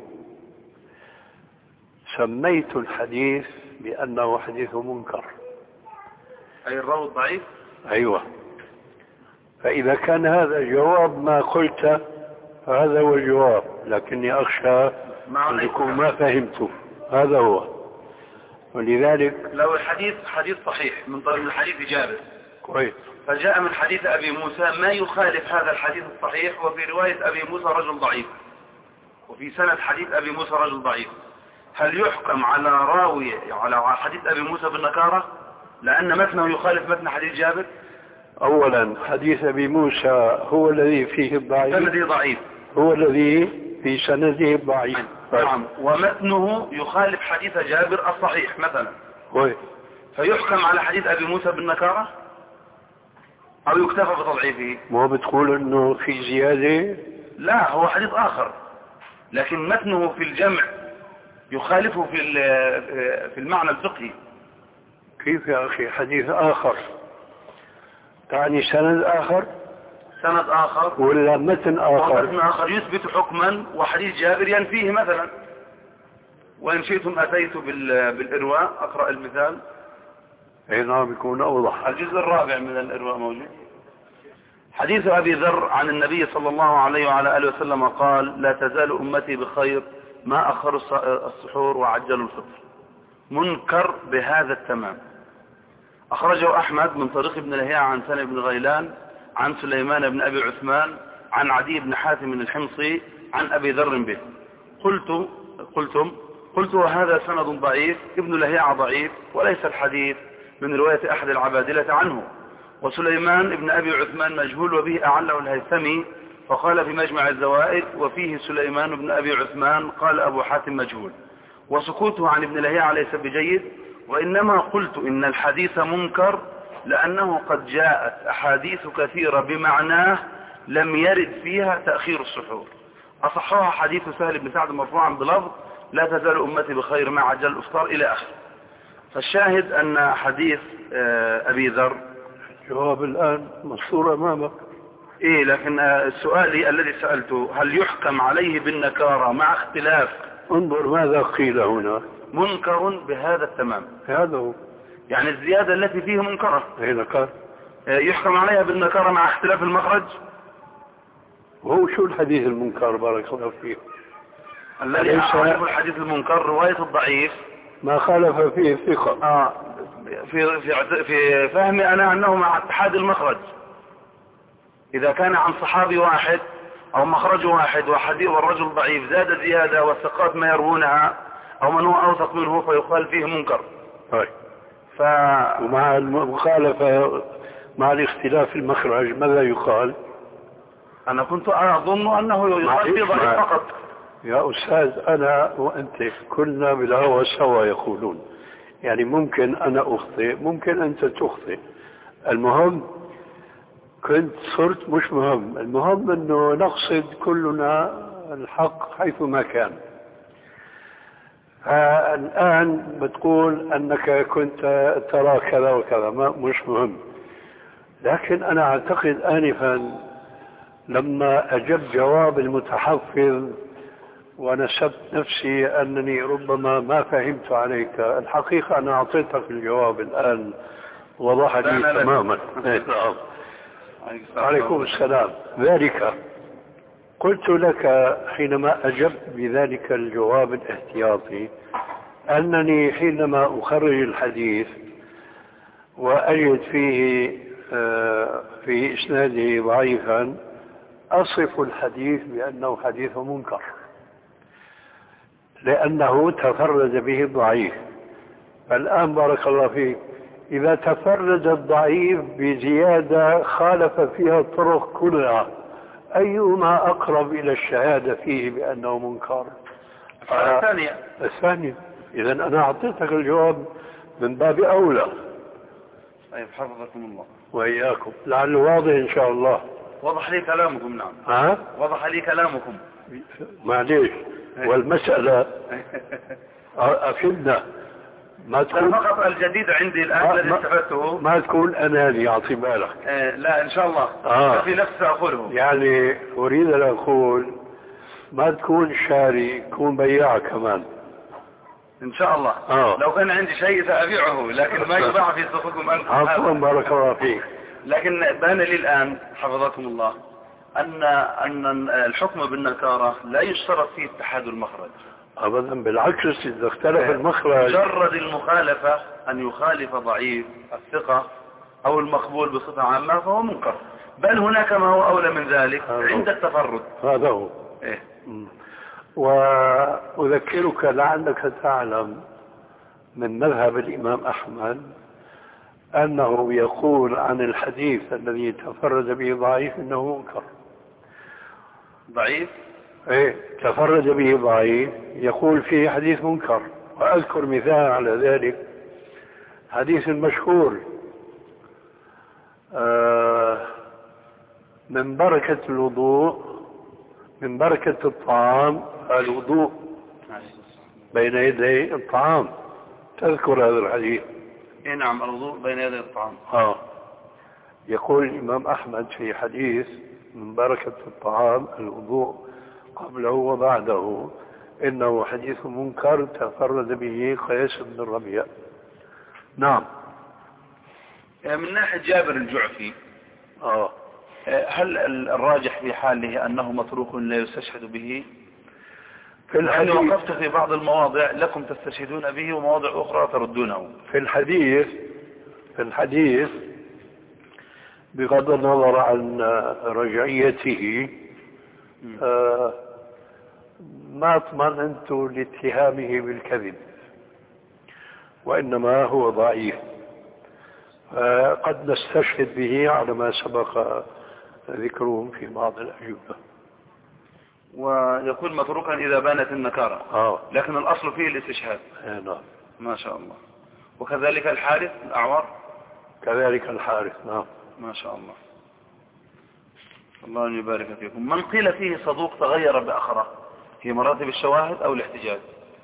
سميت الحديث بأنه حديث منكر، أي الراوي الضعيف. أيوة. فإذا كان هذا جواب ما قلت فهذا هو الجواب، لكني أخشى أن يكون ما فهمته. هذا هو. ولذلك لو الحديث حديث صحيح من طريق الحديث جابر كويس، فجاء من حديث أبي موسى ما يخالف هذا الحديث الصحيح، وفي رواية أبي موسى رجل ضعيف، وفي سند حديث أبي موسى رجل ضعيف، هل يحكم على راوي على حديث أبي موسى بالنكارة لأن متنه يخالف متن حديث جابر؟ أولا حديث أبي موسى هو الذي فيه الضعيف، سنده ضعيف، هو الذي في سنده ضعيف. نعم. ومتنه يخالف حديث جابر الصحيح مثلا، فيحكم على حديث أبي موسى بالنكارة أو يكتفى بتضعيفه؟ ما بتقول إنه في زيادة؟ لا، هو حديث آخر، لكن متنه في الجمع يخالفه في المعنى الفقهي. كيف يا أخي حديث آخر تعني سند آخر؟ سند آخر ولا متن آخر؟ متن آخر يثبت حكما وحديث جابر ينفيه مثلا. وإن شئتم أتيت بالإرواء أقرأ المثال. أي نعم، يكون أوضح. الجزء الرابع من الإرواء موجود. حديث أبي ذر عن النبي صلى الله عليه وعلى آله وسلم قال: لا تزال أمتي بخير ما أخروا السحور وعجلوا الفطر. منكر بهذا التمام. أخرجه أحمد من طريق ابن لهيعة عن سنة بن غيلان عن سليمان بن أبي عثمان عن عدي بن حاتم الحمصي عن أبي ذر به. قلت وهذا سند ضعيف، ابن لهيعة ضعيف وليس الحديث من رواية أحد العبادلة عنه، وسليمان بن أبي عثمان مجهول وبه أعله الهيثمي، فقال في مجمع الزوائد: وفيه سليمان بن أبي عثمان، قال أبو حاتم مجهول. وسكوته عن ابن لهيعة ليس بجيد، وإنما قلت إن الحديث منكر لأنه قد جاءت أحاديث كثيرة بمعناه لم يرد فيها تأخير السحور. أصحها حديث سهل بن سعد مرفوعا بلفظ: لا تزال أمتي بخير ما عجل الإفطار إلى آخر. فالشاهد أن حديث أبي ذر جواب الآن مصور أمامك. إيه، لكن السؤال الذي سألته: هل يحكم عليه بالنكارة مع اختلاف؟ انظر ماذا قيل هنا: منكر بهذا التمام. هذا هو، يعني الزيادة التي فيه منكرة. هي نكار. يحكم عليها بالنكارة مع اختلاف المخرج. وهو شو الحديث المنكر بارك الله فيه؟ الذي يعرف الحديث المنكر رواية الضعيف ما خالف فيه الثقة. في فهمي أنا أنه مع اتحاد المخرج. إذا كان عن صحابي واحد أو مخرج واحد والرجل ضعيف زاد زيادة والثقات ما يروونها أو من هو أوثق منه فيقال فيه منكر. ومع المخالفة مع الاختلاف المخرج ماذا يقال؟ أنا كنت أظن أنه يقال فيه ضعيف فقط. يا أستاذ، أنا وأنت كلنا بالهوى سوا يقولون، يعني ممكن أنا أخطئ، ممكن أنت تخطئ. المهم كنت صرت مش مهم، المهم أنه نقصد كلنا الحق حيثما كان. الآن بتقول أنك كنت ترى كذا وكذا، مش مهم. لكن أنا أعتقد آنفا لما أجبت جواب المتحفظ ونسبت نفسي أنني ربما ما فهمت عليك، الحقيقة أنا أعطيتك الجواب الآن وضح لي تماما. عليكم السلام. ذلك قلت لك حينما أجبت بذلك الجواب الاحتياطي أنني حينما أخرج الحديث وأجد فيه في إسناده ضعيفا أصف الحديث بأنه حديث منكر لأنه تفرد به الضعيف. فالآن بارك الله فيك، إذا تفرد الضعيف بزيادة خالف فيها الطرق كلها، أيهما أقرب إلى الشهادة فيه بأنه منكر؟ الثانية. إذا أنا أعطيتك الجواب من باب أولى. طيب، حفظكم الله. وإياكم. لعله واضح إن شاء الله. وضح لي كلامكم. نعم. وضح لي كلامكم. معليش. والمسألة أفدنا. ما تكون فقط الجديد عندي الآن الذي استفدته ما تكون أناني، أعطي بالك. لا إن شاء الله. في نفس أقوله. يعني أريد أن أقول ما تكون شاري، تكون بياع كمان إن شاء الله. لو كان عندي شيء سأبيعه، لكن ما يباع في سوقكم أنتم. عفوا بارك الله فيك. لكن بان لي الآن حفظكم الله أن الحكم بالنكارة لا يشترط فيه اتحاد المخرج أبدا، بالعكس إذا اختلف المخرج مجرد المخالفة أن يخالف ضعيف الثقة أو المقبول بصفة عامة فهو منكر، بل هناك ما هو أولى من ذلك عند التفرد. هذا هو. وأذكرك لعلك تعلم من مذهب الإمام أحمد أنه يقول عن الحديث الذي تفرد به ضعيف إنه منكر. ضعيف؟ إيه، تفرد به ضعيف يقول فيه حديث منكر. وأذكر مثال على ذلك، حديث مشهور من بركة الوضوء، من بركة الطعام الوضوء بين يدي الطعام. تذكر هذا الحديث؟ إيه نعم، الوضوء بين يدي الطعام. يقول الإمام أحمد في حديث من بركة الطعام الوضوء قبله وبعده إنه حديث منكر تفرد به قيس بن الربيع. نعم. من ناحية جابر الجعفي، هل الراجح في حاله أنه متروك لا يستشهد به؟ لأني وقفت في بعض المواضع لكم تستشهدون به ومواضع أخرى تردونه. في الحديث بغض النظر عن رجعيته ما اطمأننت لاتهامه بالكذب، وإنما هو ضعيف، قد نستشهد به على ما سبق ذكرهم في بعض الأجوبة. ويكون متروكا إذا بانت النكارة، لكن الأصل فيه الاستشهاد. نعم. ما شاء الله. وكذلك الحارث الأعور؟ كذلك الحارث. نعم. ما شاء الله. الله يبارك فيكم. من قيل فيه صدوق تغير بأخره في مراتب الشواهد أو الاحتجاج؟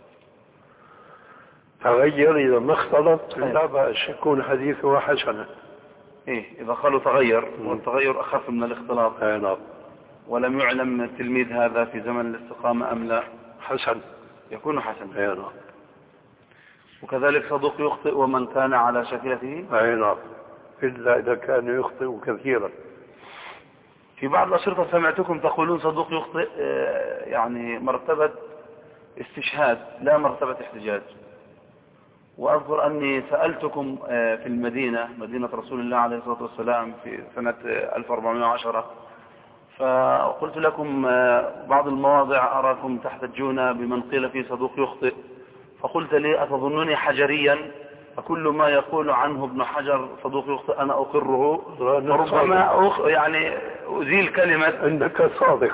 تغير إذا ما اختلط لا بأس يكون حديثه حسنا. إيه، إذا قالوا تغير والتغير أخف من الاختلاط. نعم. ولم يعلم التلميذ هذا في زمن الاستقامة أم لا، حسن، يكون حسن. نعم. وكذلك صدوق يخطئ ومن كان على شكلته. نعم، إلا إذا كان يخطئ كثيرا. في بعض الأشرطة سمعتكم تقولون صدوق يخطئ يعني مرتبة استشهاد لا مرتبة احتجاج. وأذكر أني سألتكم في المدينة، مدينة رسول الله عليه الصلاة والسلام، في سنة 1410، فقلت لكم بعض المواضع أراكم تحتجون بمن قيل فيه صدوق يخطئ، فقلت لي أتظنني حجريا فكل ما يقول عنه ابن حجر صدوق يخطئ أنا أقره، ربما يعني أزيل كلمة إنك صادق.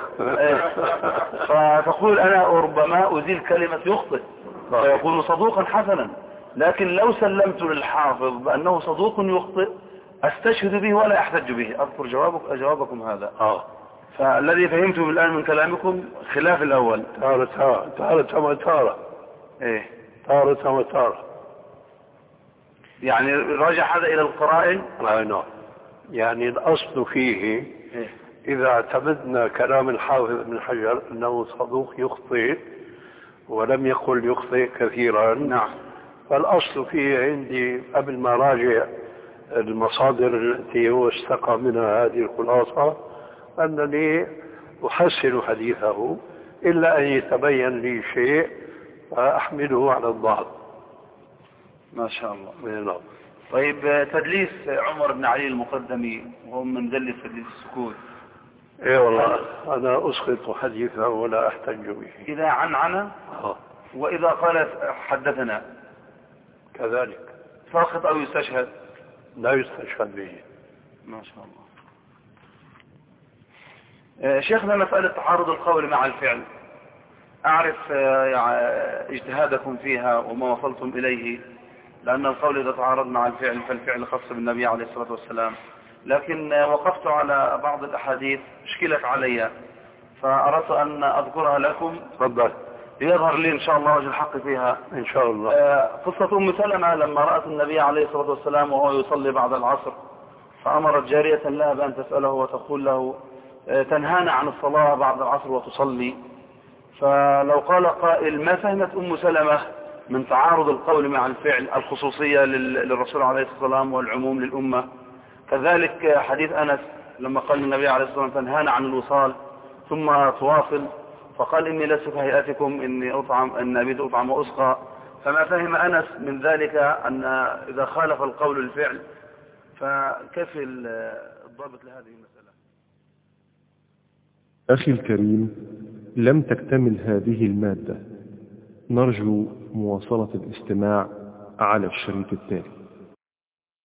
فتقول أنا ربما أزيل كلمة يخطئ فيكون صدوقا حسنا، لكن لو سلمت للحافظ بأنه صدوق يخطئ أستشهد به ولا أحتج به. أذكر جوابكم هذا. فالذي فهمته الآن من كلامكم خلاف الأول. تارة وتارة. إيه، تارة وتارة. يعني راجع هذا إلى القرائن. نعم. يعني الأصل فيه إذا اعتمدنا كلام الحافظ ابن حجر أنه صدوق يخطئ ولم يقل يخطئ كثيرا. نعم. فالأصل فيه عندي قبل ما راجع المصادر التي هو استقى منها هذه الخلاصة أنني أحسن حديثه إلا أن يتبين لي شيء فأحمله على الضعف. ما شاء الله. نعم. طيب، تدليس عمر بن علي المقدمي وهو من دلس تدليس السكوت. ايه والله انا اسقط حديثه ولا احتج به. اذا عنعنه واذا قال حدثنا كذلك ساقط او يستشهد؟ لا يستشهد به. ما شاء الله. شيخنا، مسألة تعارض القول مع الفعل أعرف اجتهادكم فيها وما وصلتم إليه، لأن القول إذا تعارض مع الفعل فالفعل خاص بالنبي عليه الصلاة والسلام، لكن وقفت على بعض الأحاديث اشكلت علي فأردت أن أذكرها لكم. تفضل. ليظهر لي إن شاء الله وجه الحق فيها إن شاء الله. قصة أم سلمة لما رأت النبي عليه الصلاة والسلام وهو يصلي بعد العصر فأمرت جارية لها بأن تسأله وتقول له تنهانا عن الصلاة بعد العصر وتصلي. فلو قال قائل ما فهمت أم سلمة من تعارض القول مع الفعل الخصوصية للرسول عليه الصلاة والسلام والعموم للأمة؟ كذلك حديث أنس لما قال النبي عليه الصلاة والسلام تنهانا عن الوصال ثم تواصل فقال إني لست كهيئتكم إني أبيت أطعم وأسقى. فما فهم أنس من ذلك أن إذا خالف القول الفعل فكيف الضابط لهذه المسألة؟ أخي الكريم، لم تكتمل هذه المادة، نرجو مواصلة الاستماع على الشريط التالي.